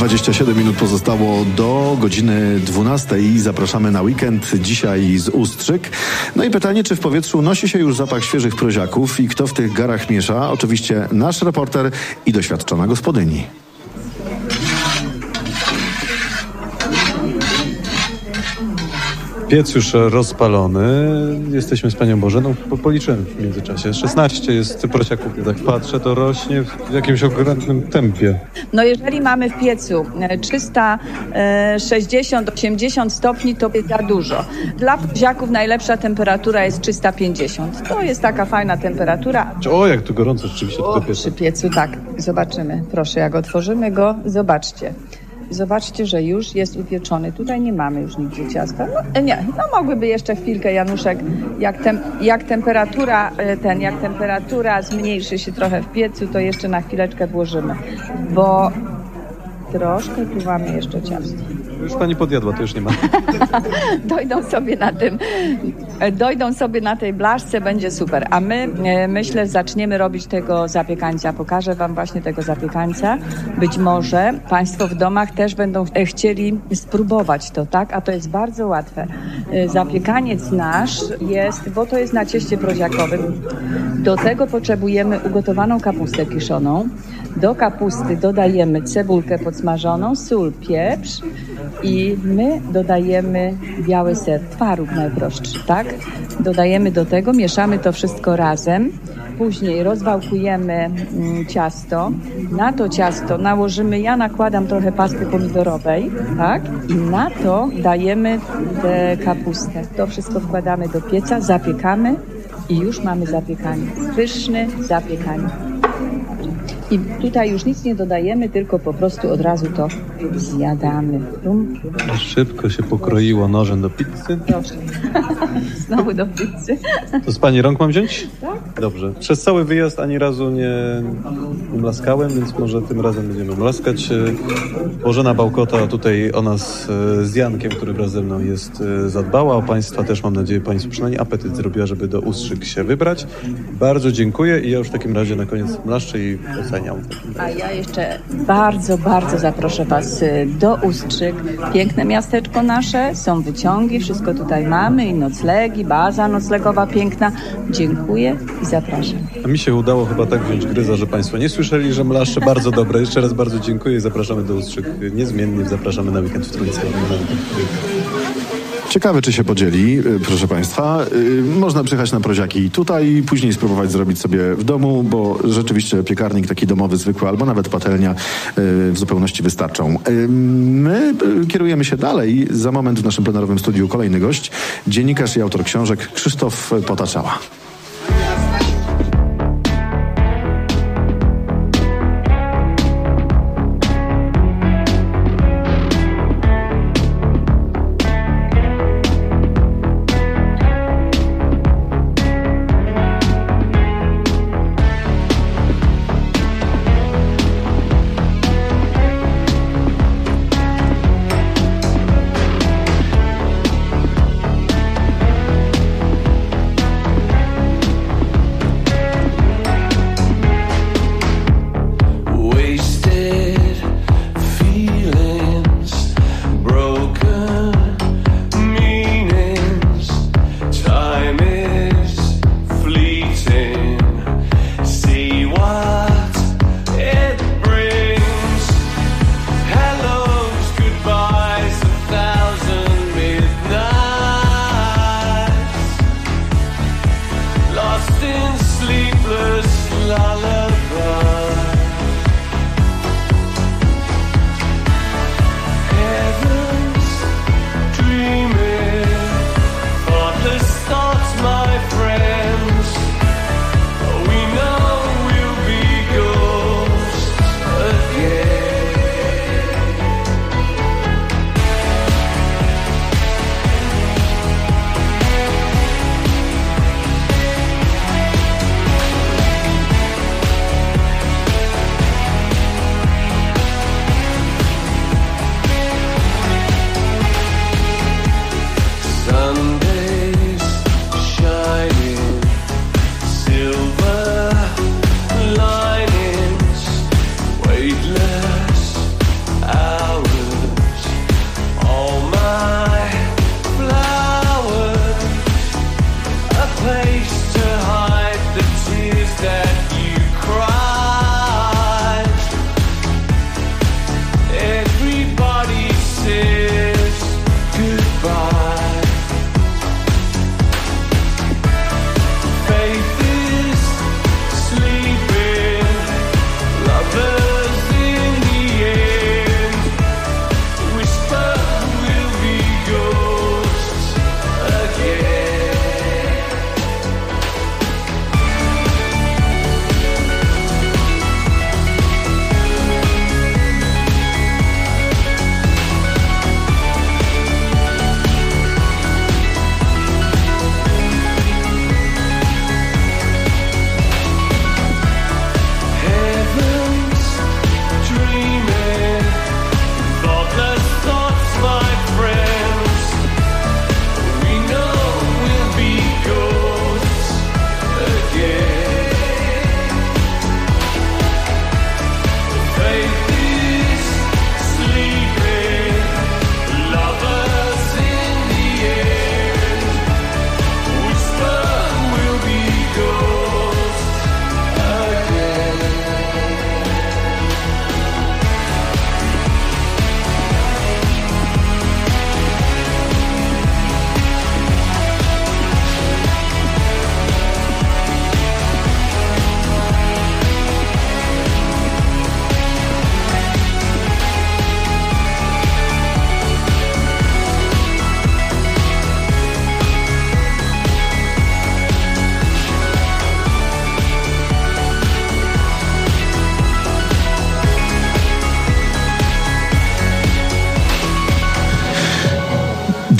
27 minut pozostało do godziny 12 i zapraszamy na weekend dzisiaj z Ustrzyk. No i pytanie, czy w powietrzu unosi się już zapach świeżych proziaków i kto w tych garach miesza? Oczywiście nasz reporter i doświadczona gospodyni. Piec już rozpalony. Jesteśmy z panią Bożeną. Policzyłem w międzyczasie. 16 jest prosiaków. Tak patrzę, to rośnie w jakimś ogromnym tempie. No jeżeli mamy w piecu 360-80 stopni, to jest za dużo. Dla prosiaków najlepsza temperatura jest 350. To jest taka fajna temperatura. O, jak tu gorąco rzeczywiście tego pieca. Przy piecu, tak. Zobaczymy. Proszę, jak otworzymy go, zobaczcie. Zobaczcie, że już jest upieczony. Tutaj nie mamy już nigdzie ciasta. No mogłyby jeszcze chwilkę, Januszek, jak temperatura zmniejszy się trochę w piecu, to jeszcze na chwileczkę włożymy, bo troszkę tu mamy jeszcze ciasto. Już pani podjadła, to już nie ma. Dojdą sobie na tej blaszce, będzie super. A my, myślę, zaczniemy robić tego zapiekańca. Pokażę wam właśnie tego zapiekańca. Być może państwo w domach też będą chcieli spróbować to, tak? A to jest bardzo łatwe. Zapiekaniec nasz jest, bo to jest na cieście proziakowym. Do tego potrzebujemy ugotowaną kapustę kiszoną. Do kapusty dodajemy cebulkę podsmażoną, sól, pieprz i my dodajemy biały ser, twaróg najprostszy, tak? Dodajemy do tego, mieszamy to wszystko razem. Później rozwałkujemy ciasto. Na to ciasto nałożymy, ja nakładam trochę pasty pomidorowej, tak? I na to dajemy tę kapustę. To wszystko wkładamy do pieca, zapiekamy i już mamy zapiekanie. Pyszny zapiekanie. I tutaj już nic nie dodajemy, tylko po prostu od razu to zjadamy. Szybko się pokroiło nożem do pizzy. Proszę. Znowu do pizzy. To z pani rąk mam wziąć? Tak. Dobrze. Przez cały wyjazd ani razu nie mlaskałem, więc może tym razem będziemy mlaskać. Bożena Bałkota tutaj o nas z Jankiem, który wraz ze mną jest, zadbała. O państwa też, mam nadzieję, państwu przynajmniej apetyt zrobiła, żeby do Ustrzyk się wybrać. Bardzo dziękuję i ja już w takim razie na koniec mlaszczę i oceniam. A ja jeszcze bardzo, bardzo zaproszę was do Ustrzyk. Piękne miasteczko nasze, są wyciągi, wszystko tutaj mamy i noclegi, baza noclegowa piękna. Dziękuję i zapraszam. A mi się udało chyba tak wziąć gryza, że państwo nie słyszeli, że mlaszcze bardzo dobre. Jeszcze raz bardzo dziękuję i zapraszamy do Ustrzyk. Niezmiennie zapraszamy na weekend w Trójce. Ciekawe, czy się podzieli, proszę państwa. Można przyjechać na proziaki tutaj, później spróbować zrobić sobie w domu, bo rzeczywiście piekarnik taki domowy, zwykły, albo nawet patelnia w zupełności wystarczą. My kierujemy się dalej. Za moment w naszym plenarowym studiu kolejny gość, dziennikarz i autor książek Krzysztof Potaczała.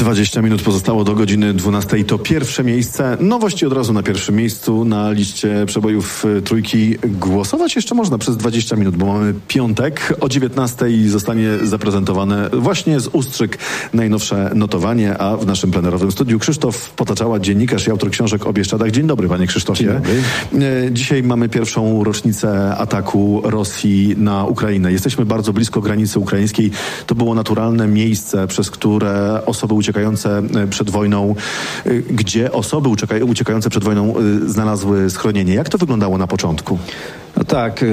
20 minut pozostało do godziny 12. To pierwsze miejsce. Nowości od razu na pierwszym miejscu na liście przebojów trójki. Głosować jeszcze można przez 20 minut, bo mamy piątek. O 19 zostanie zaprezentowane właśnie z Ustrzyk najnowsze notowanie, a w naszym plenerowym studiu Krzysztof Potaczała, dziennikarz i autor książek o Bieszczadach. Dzień dobry, panie Krzysztofie. Dzień dobry. Dzisiaj mamy pierwszą rocznicę ataku Rosji na Ukrainę. Jesteśmy bardzo blisko granicy ukraińskiej. To było naturalne miejsce, przez które osoby uciekające przed wojną, gdzie osoby uciekające przed wojną znalazły schronienie. Jak to wyglądało na początku? No tak,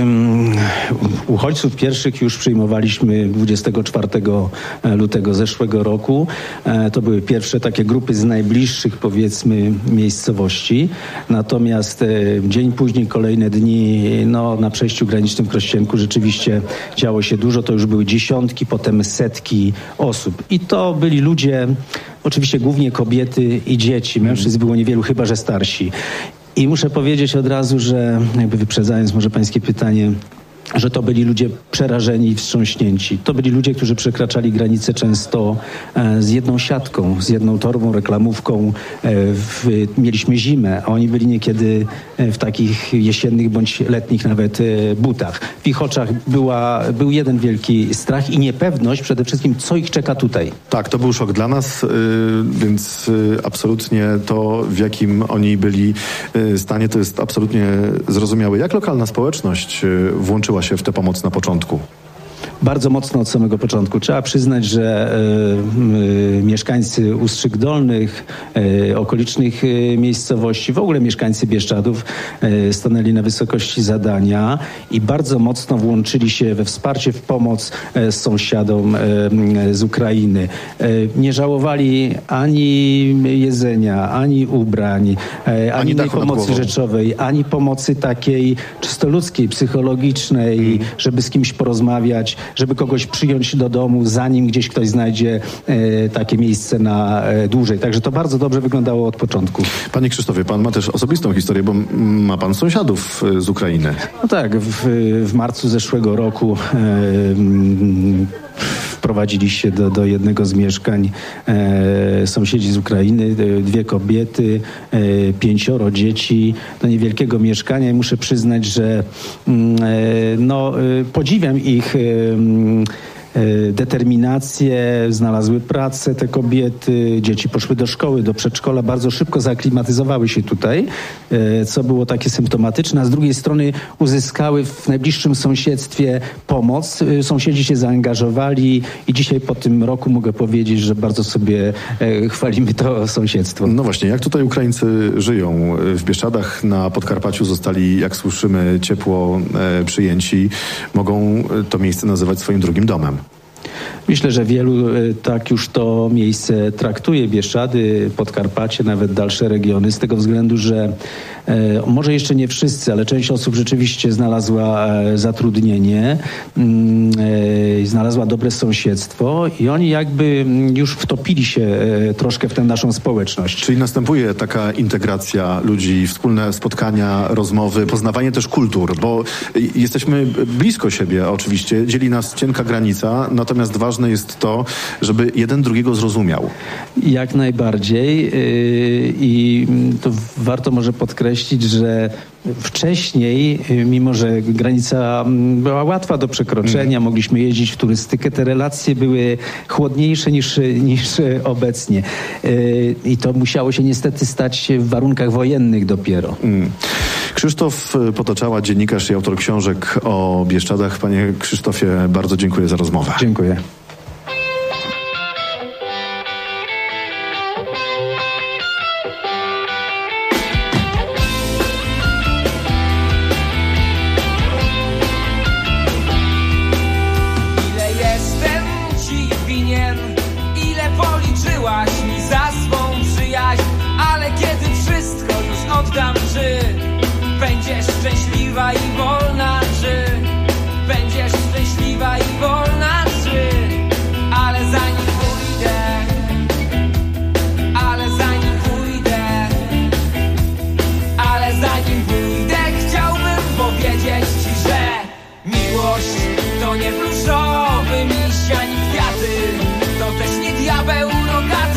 uchodźców pierwszych już przyjmowaliśmy 24 lutego zeszłego roku. To były pierwsze takie grupy z najbliższych, powiedzmy, miejscowości. Natomiast dzień później, kolejne dni, na przejściu granicznym w Krościenku rzeczywiście działo się dużo. To już były dziesiątki, potem setki osób. I to byli ludzie, oczywiście głównie kobiety i dzieci. Mężczyzn było niewielu, chyba że starsi. I muszę powiedzieć od razu, że jakby wyprzedzając może pańskie pytanie, że to byli ludzie przerażeni i wstrząśnięci. To byli ludzie, którzy przekraczali granice często z jedną siatką, z jedną torbą, reklamówką. Mieliśmy zimę, a oni byli niekiedy w takich jesiennych bądź letnich nawet butach. W ich oczach był jeden wielki strach i niepewność przede wszystkim, co ich czeka tutaj. Tak, to był szok dla nas, więc absolutnie to, w jakim oni byli stanie, to jest absolutnie zrozumiałe. Jak lokalna społeczność włączyła się w tę pomoc na początku? Bardzo mocno od samego początku. Trzeba przyznać, że mieszkańcy Ustrzyk Dolnych, okolicznych miejscowości, w ogóle mieszkańcy Bieszczadów stanęli na wysokości zadania i bardzo mocno włączyli się we wsparcie, w pomoc sąsiadom z Ukrainy. Nie żałowali ani jedzenia, ani ubrań, ani innej pomocy rzeczowej, ani pomocy takiej czysto ludzkiej, psychologicznej, żeby z kimś porozmawiać, żeby kogoś przyjąć do domu, zanim gdzieś ktoś znajdzie takie miejsce na dłużej. Także to bardzo dobrze wyglądało od początku. Panie Krzysztofie, pan ma też osobistą historię, bo ma pan sąsiadów z Ukrainy. No tak, w marcu zeszłego roku wprowadzili się do jednego z mieszkań sąsiedzi z Ukrainy, 2 kobiety, 5 dzieci, do niewielkiego mieszkania i muszę przyznać, że podziwiam ich determinację, znalazły pracę te kobiety, dzieci poszły do szkoły, do przedszkola, bardzo szybko zaaklimatyzowały się tutaj, co było takie symptomatyczne, a z drugiej strony uzyskały w najbliższym sąsiedztwie pomoc. Sąsiedzi się zaangażowali i dzisiaj po tym roku mogę powiedzieć, że bardzo sobie chwalimy to sąsiedztwo. No właśnie, jak tutaj Ukraińcy żyją? W Bieszczadach na Podkarpaciu zostali, jak słyszymy, ciepło przyjęci. Mogą to miejsce nazywać swoim drugim domem. Myślę, że wielu tak już to miejsce traktuje, Bieszczady, Podkarpacie, nawet dalsze regiony, z tego względu, że może jeszcze nie wszyscy, ale część osób rzeczywiście znalazła zatrudnienie, znalazła dobre sąsiedztwo i oni jakby już wtopili się troszkę w tę naszą społeczność. Czyli następuje taka integracja ludzi, wspólne spotkania, rozmowy, poznawanie też kultur, bo jesteśmy blisko siebie oczywiście, dzieli nas cienka granica, natomiast ważne jest to, żeby jeden drugiego zrozumiał. Jak najbardziej i to warto może podkreślić, że wcześniej, mimo że granica była łatwa do przekroczenia, mogliśmy jeździć w turystykę, te relacje były chłodniejsze niż obecnie. I to musiało się niestety stać w warunkach wojennych dopiero. Krzysztof Potaczała, dziennikarz i autor książek o Bieszczadach. Panie Krzysztofie, bardzo dziękuję za rozmowę. Dziękuję. Będziesz szczęśliwa i wolna, czy będziesz szczęśliwa i wolna, czy ale zanim pójdę, chciałbym powiedzieć ci, że miłość to nie pluszowy miś ani kwiaty, to też nie diabeł rogaty.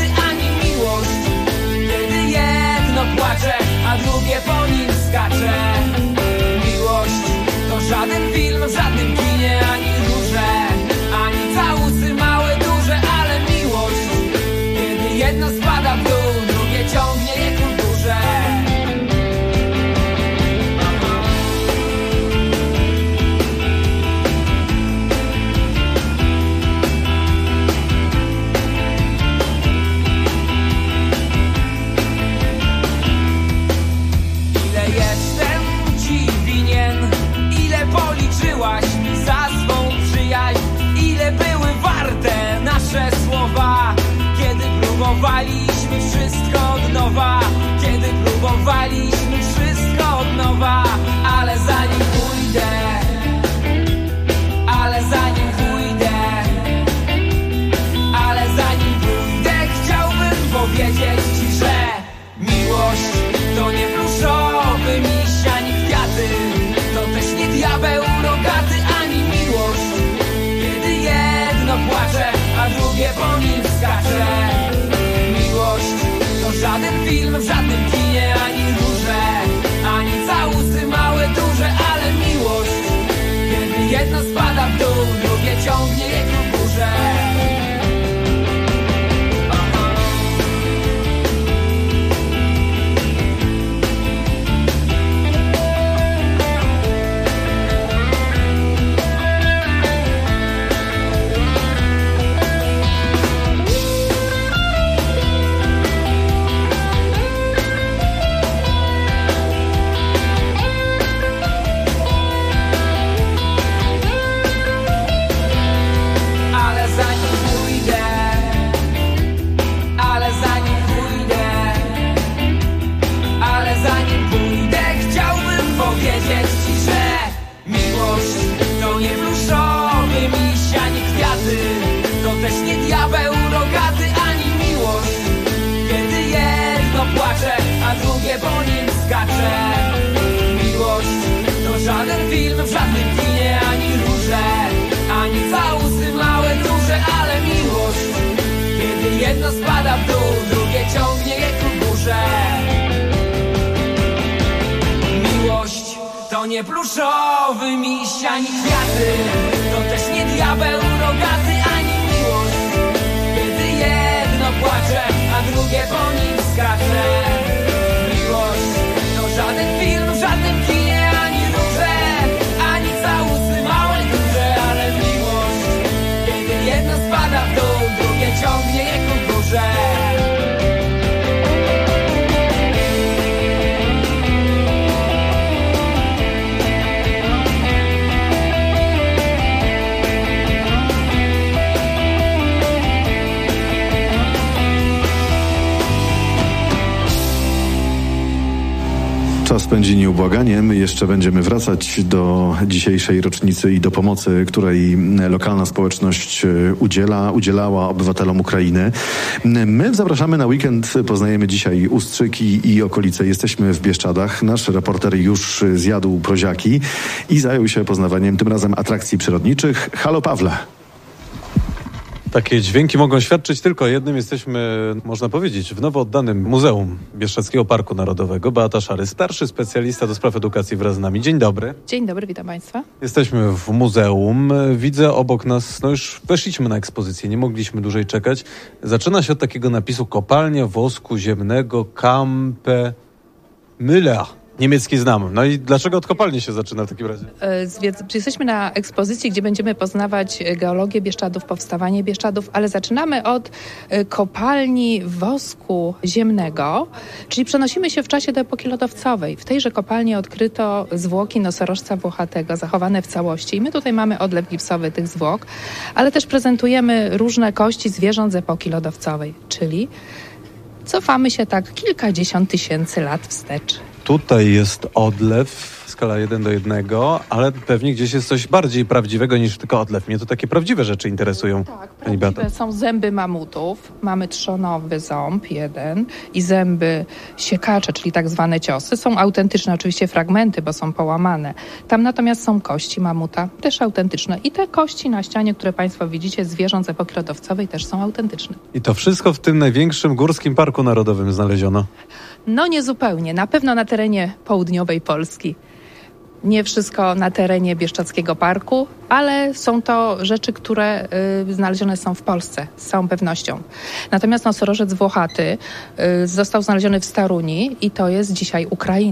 słowa, kiedy próbowaliśmy wszystko od nowa. Ale zanim pójdę, ale zanim pójdę, ale zanim pójdę, chciałbym powiedzieć ci, że miłość to nie pluszowy miś ani kwiaty, to też nie diabeł rogaty ani miłość, kiedy jedno płacze, a drugie po nim skacze. Miłość to żaden film w żadnym kinie, ani róże, ani całusy małe, duże, ale miłość, kiedy jedno spada w dół, drugie ciągnie je ku górze. Miłość to żaden film w żadnym kinie, ani róże, ani całusy małe, duże, ale miłość, kiedy jedno spada w dół, drugie ciągnie je ku górze. Miłość to nie pluszowy miś ani kwiaty, to też nie diabeł rogaty ani miłość, kiedy jedno płacze, a drugie po nim skacze. Żaden film w żadnym kinie, ani róże, ani całusy małe, duże, ale miłość, kiedy jedno spada w dół, drugie ciągnie je ku górze. Czas pędzi nieubłaganie. My jeszcze będziemy wracać do dzisiejszej rocznicy i do pomocy, której lokalna społeczność udzielała obywatelom Ukrainy. My zapraszamy na weekend, poznajemy dzisiaj Ustrzyk i okolice. Jesteśmy w Bieszczadach. Nasz reporter już zjadł proziaki i zajął się poznawaniem tym razem atrakcji przyrodniczych. Halo Pawle. Takie dźwięki mogą świadczyć tylko o jednym. Jesteśmy, można powiedzieć, w nowo oddanym Muzeum Bieszczadzkiego Parku Narodowego. Beata Szary, starszy specjalista do spraw edukacji wraz z nami. Dzień dobry. Dzień dobry, witam Państwa. Jesteśmy w muzeum. Widzę obok nas, już weszliśmy na ekspozycję, nie mogliśmy dłużej czekać. Zaczyna się od takiego napisu: kopalnia wosku ziemnego Campe Müller. Niemiecki znam. No i dlaczego od kopalni się zaczyna w takim razie? Jesteśmy na ekspozycji, gdzie będziemy poznawać geologię Bieszczadów, powstawanie Bieszczadów, ale zaczynamy od kopalni wosku ziemnego, czyli przenosimy się w czasie do epoki lodowcowej. W tejże kopalni odkryto zwłoki nosorożca włochatego, zachowane w całości. I my tutaj mamy odlew gipsowy tych zwłok, ale też prezentujemy różne kości zwierząt z epoki lodowcowej, czyli cofamy się tak kilkadziesiąt tysięcy lat wstecz. Tutaj jest odlew, skala 1:1, ale pewnie gdzieś jest coś bardziej prawdziwego niż tylko odlew. Mnie to takie prawdziwe rzeczy interesują. Tak, prawdziwe są zęby mamutów. Mamy trzonowy ząb jeden i zęby siekacze, czyli tak zwane ciosy. Są autentyczne oczywiście fragmenty, bo są połamane. Tam natomiast są kości mamuta, też autentyczne. I te kości na ścianie, które Państwo widzicie, zwierząt z epoki lodowcowej, też są autentyczne. I to wszystko w tym największym górskim parku narodowym znaleziono? No niezupełnie. Na pewno na terenie południowej Polski. Nie wszystko na terenie Bieszczadzkiego Parku, ale są to rzeczy, które znalezione są w Polsce z całą pewnością. Natomiast nosorożec włochaty został znaleziony w Starunii i to jest dzisiaj Ukraina.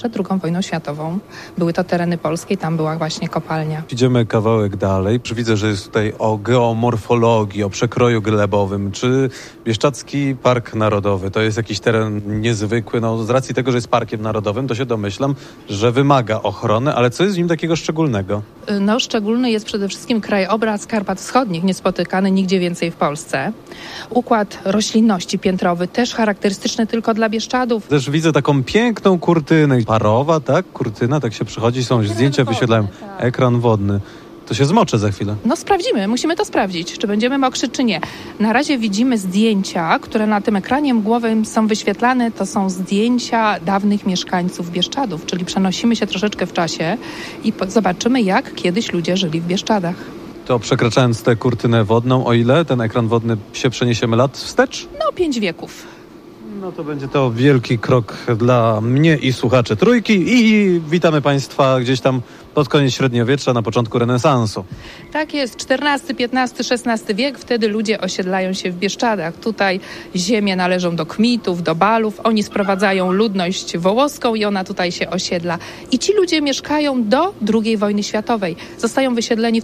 przed II wojną światową. Były to tereny polskie i tam była właśnie kopalnia. Idziemy kawałek dalej. Widzę, że jest tutaj o geomorfologii, o przekroju glebowym. Czy Bieszczadzki Park Narodowy to jest jakiś teren niezwykły? No, z racji tego, że jest parkiem narodowym, to się domyślam, że wymaga ochrony, ale co jest w nim takiego szczególnego? No, szczególny jest przede wszystkim krajobraz Karpat Wschodnich, niespotykany nigdzie więcej w Polsce. Układ roślinności piętrowy, też charakterystyczny tylko dla Bieszczadów. Też widzę taką piękną kurtynę, parowa, tak? Kurtyna, tak się przychodzi, są zdjęcia, wyświetlają. Tak. Ekran wodny. To się zmoczę za chwilę. No sprawdzimy, musimy to sprawdzić, czy będziemy mokrzy, czy nie. Na razie widzimy zdjęcia, które na tym ekranie mgłowym są wyświetlane. To są zdjęcia dawnych mieszkańców Bieszczadów, czyli przenosimy się troszeczkę w czasie i zobaczymy, jak kiedyś ludzie żyli w Bieszczadach. To przekraczając tę kurtynę wodną, o ile ten ekran wodny się przeniesiemy lat wstecz? No 5 wieków. No to będzie to wielki krok dla mnie i słuchaczy Trójki i witamy Państwa gdzieś tam pod koniec średniowiecza, na początku renesansu. Tak jest, XIV, XV, XVI wiek, wtedy ludzie osiedlają się w Bieszczadach. Tutaj ziemie należą do Kmitów, do Balów, oni sprowadzają ludność wołoską i ona tutaj się osiedla. I ci ludzie mieszkają do II wojny światowej. Zostają wysiedleni w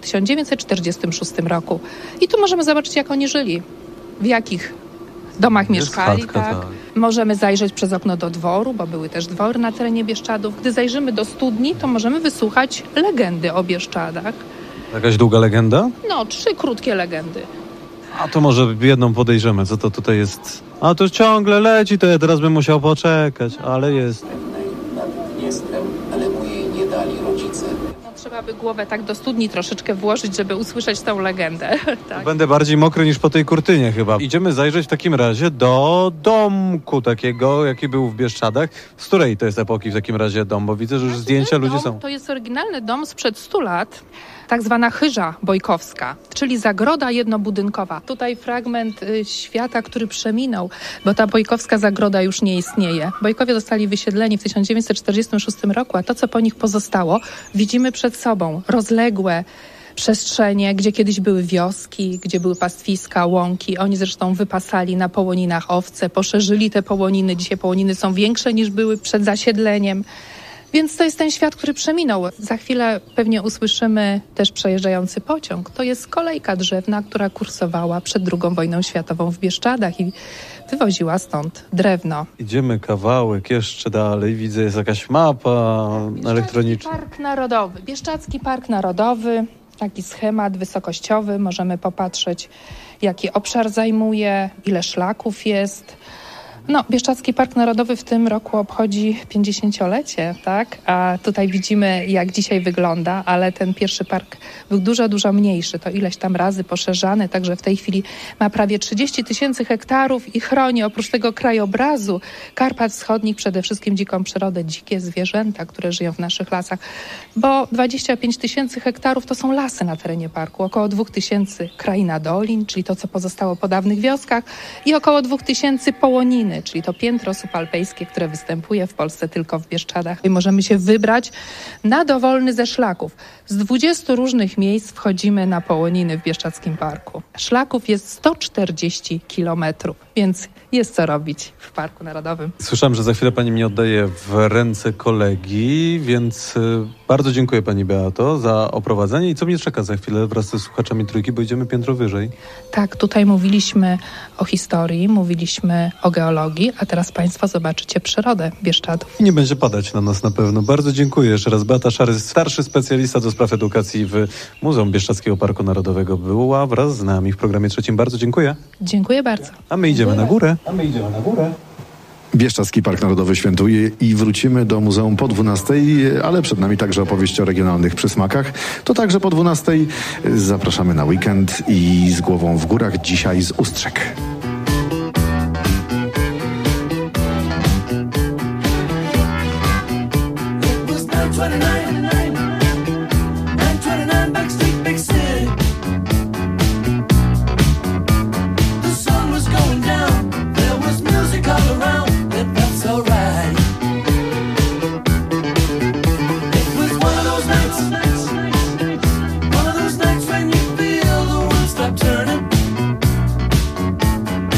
1946 roku. I tu możemy zobaczyć, jak oni żyli, w jakich domach mieszkali, chatka, tak. Możemy zajrzeć przez okno do dworu, bo były też dwory na terenie Bieszczadów. Gdy zajrzymy do studni, to możemy wysłuchać legendy o Bieszczadach. Jakaś długa legenda? No, 3 krótkie legendy. A to może jedną podejrzymy, co to tutaj jest. A to ciągle leci, to ja teraz bym musiał poczekać, ale jest. Nad Dniestrem, ale mu jej nie dali rodzice. No, trzeba by głowę tak do studni troszeczkę włożyć, żeby usłyszeć tą legendę. Tak. Będę bardziej mokry niż po tej kurtynie chyba. Idziemy zajrzeć w takim razie do domku takiego, jaki był w Bieszczadach. Z której to jest epoki w takim razie dom? Bo widzę, że już zdjęcia ludzi są. To jest oryginalny dom sprzed 100 lat. Tak zwana chyża bojkowska, czyli zagroda jednobudynkowa. Tutaj fragment świata, który przeminął, bo ta bojkowska zagroda już nie istnieje. Bojkowie zostali wysiedleni w 1946 roku, a to, co po nich pozostało, widzimy przed sobą. Rozległe przestrzenie, gdzie kiedyś były wioski, gdzie były pastwiska, łąki. Oni zresztą wypasali na połoninach owce, poszerzyli te połoniny. Dzisiaj połoniny są większe niż były przed zasiedleniem. Więc to jest ten świat, który przeminął. Za chwilę pewnie usłyszymy też przejeżdżający pociąg. To jest kolejka drzewna, która kursowała przed II wojną światową w Bieszczadach i wywoziła stąd drewno. Idziemy kawałek jeszcze dalej. Widzę, jest jakaś mapa elektroniczna. Park Narodowy. Bieszczadzki Park Narodowy. Taki schemat wysokościowy. Możemy popatrzeć, jaki obszar zajmuje, ile szlaków jest. No, Bieszczadzki Park Narodowy w tym roku obchodzi 50-lecie, tak? A tutaj widzimy, jak dzisiaj wygląda, ale ten pierwszy park był dużo mniejszy. To ileś tam razy poszerzany, także w tej chwili ma prawie 30 000 hektarów i chroni oprócz tego krajobrazu Karpat Wschodnich przede wszystkim dziką przyrodę, dzikie zwierzęta, które żyją w naszych lasach, bo 25 000 hektarów to są lasy na terenie parku, około 2000 kraina dolin, czyli to, co pozostało po dawnych wioskach i około 2000 połoniny, czyli to piętro subalpejskie, które występuje w Polsce tylko w Bieszczadach. I możemy się wybrać na dowolny ze szlaków. Z 20 różnych miejsc wchodzimy na połoniny w Bieszczadzkim Parku. Szlaków jest 140 kilometrów, więc jest co robić w Parku Narodowym. Słyszałem, że za chwilę pani mnie oddaje w ręce kolegi, więc bardzo dziękuję pani Beato za oprowadzenie. I co mnie czeka za chwilę wraz ze słuchaczami Trójki, bo idziemy piętro wyżej. Tak, tutaj mówiliśmy o historii, mówiliśmy o geologii, a teraz państwo zobaczycie przyrodę Bieszczadów. I nie będzie padać na nas na pewno. Bardzo dziękuję jeszcze raz. Beata Szary, starszy specjalista do spraw edukacji w Muzeum Bieszczadzkiego Parku Narodowego, była wraz z nami w programie trzecim. Bardzo dziękuję. Dziękuję bardzo. A my idziemy na górę. Bieszczadzki Park Narodowy świętuje i wrócimy do muzeum po 12, ale przed nami także opowieść o regionalnych przysmakach. To także po 12 zapraszamy na weekend i z głową w górach dzisiaj z Ustrzek.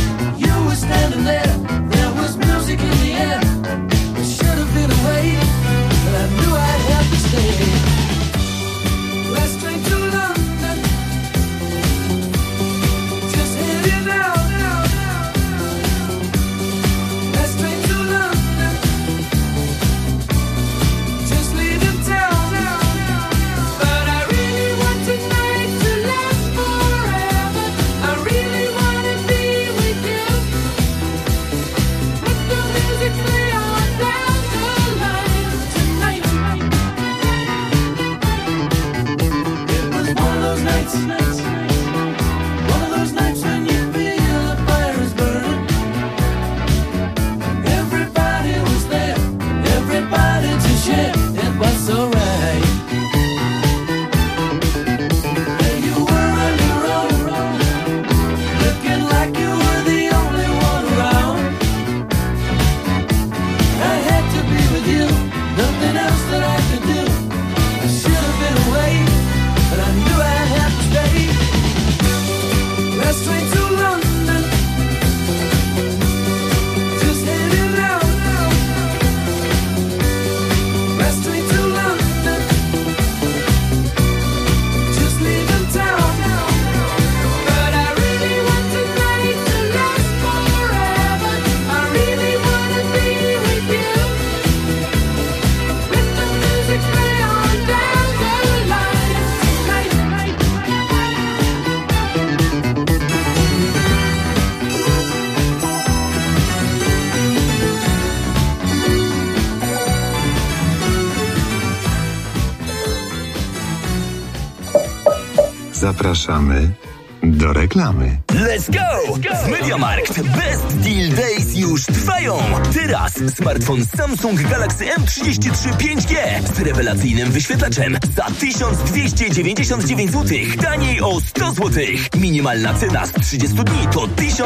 There was music in the air. It should have been away. nights. One of those nights when you feel the fire is burning. Everybody was there, everybody to share. It was so right. And you were on your own, looking like you were the only one around. I had to be with you, nothing else that I could do. I should have been away, but I knew I had to stay. Last train to London, just heading out. Last train to London, just leaving town. But I really want tonight to last forever. I really wanna be with you. Let the music play on down the line. Zapraszamy do reklamy. Let's go! W MediaMarkt Best Deal Days już trwają! Teraz smartfon Samsung Galaxy M33 5G z rewelacyjnym wyświetlaczem za 1299 zł, taniej o 100 zł. Minimalna cena z 30 dni to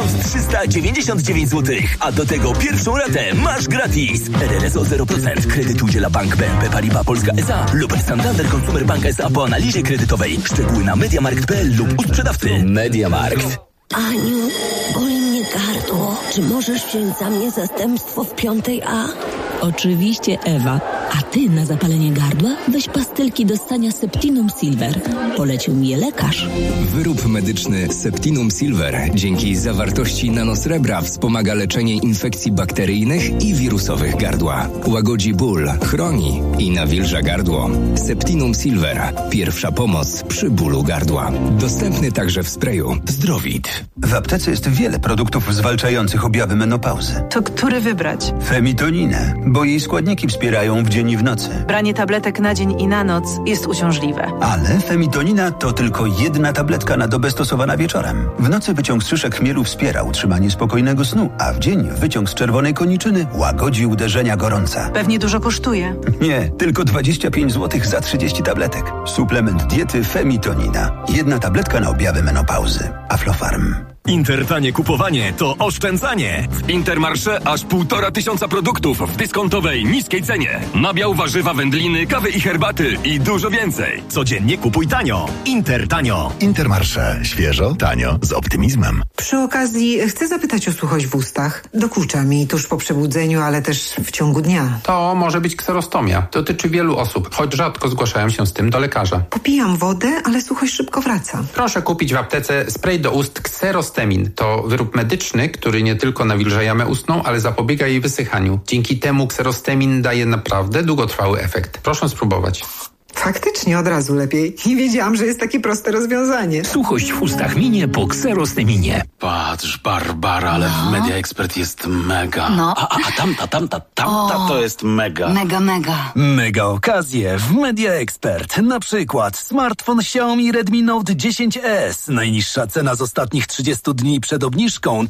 1399 zł, a do tego pierwszą ratę masz gratis. RRSO 0%. Kredyt udziela Bank BNP Paribas Polska S.A. lub Santander Consumer Bank S.A. po analizie kredytowej. Szczegóły na mediamarkt.pl lub u sprzedawcy. MediaMarkt. Aniu, boli mnie gardło. Czy możesz wziąć za mnie zastępstwo w 5A? Oczywiście, Ewa. A ty na zapalenie gardła weź pastylki do ssania Septinum Silver. Polecił mi je lekarz. Wyrób medyczny Septinum Silver dzięki zawartości nanosrebra wspomaga leczenie infekcji bakteryjnych i wirusowych gardła. Łagodzi ból, chroni i nawilża gardło. Septinum Silver. Pierwsza pomoc przy bólu gardła. Dostępny także w sprayu Zdrowit. W aptece jest wiele produktów zwalczających objawy menopauzy. To który wybrać? Femitoninę, bo jej składniki wspierają w dzień i w nocy. Branie tabletek na dzień i na noc jest uciążliwe. Ale femitonina to tylko jedna tabletka na dobę stosowana wieczorem. W nocy wyciąg z szyszek chmielu wspiera utrzymanie spokojnego snu, a w dzień wyciąg z czerwonej koniczyny łagodzi uderzenia gorąca. Pewnie dużo kosztuje. Nie, tylko 25 zł za 30 tabletek. Suplement diety Femitonina. Jedna tabletka na objawy menopauzy. Aflofarm. Intertanie kupowanie to oszczędzanie. W Intermarché aż 1500 produktów w dyskontowej, niskiej cenie. Nabiał, warzywa, wędliny, kawy i herbaty i dużo więcej. Codziennie kupuj tanio. Intertanio. Intermarché. Świeżo, tanio, z optymizmem. Przy okazji chcę zapytać o suchość w ustach. Dokucza mi tuż po przebudzeniu, ale też w ciągu dnia. To może być kserostomia. Dotyczy wielu osób, choć rzadko zgłaszają się z tym do lekarza. Popijam wodę, ale suchość szybko wraca. Proszę kupić w aptece spray do ust Kserostemin. To wyrób medyczny, który nie tylko nawilża jamę ustną, ale zapobiega jej wysychaniu. Dzięki temu Kserostemin daje naprawdę długotrwały efekt. Proszę spróbować. Faktycznie od razu lepiej. Nie wiedziałam, że jest takie proste rozwiązanie. Suchość w ustach minie po Kserosteminie. Patrz, Barbara, ale w Media Expert jest mega. No. A tamta to jest mega. Mega. Mega okazje w Media Expert. Na przykład smartfon Xiaomi Redmi Note 10S. Najniższa cena z ostatnich 30 dni przed obniżką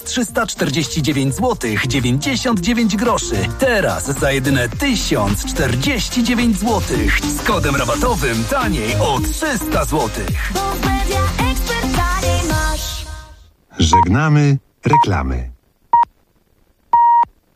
1349 zł 99 groszy. Teraz za jedyne 1049 zł. Z kodem rabatowym taniej o 300 zł. Żegnamy reklamy.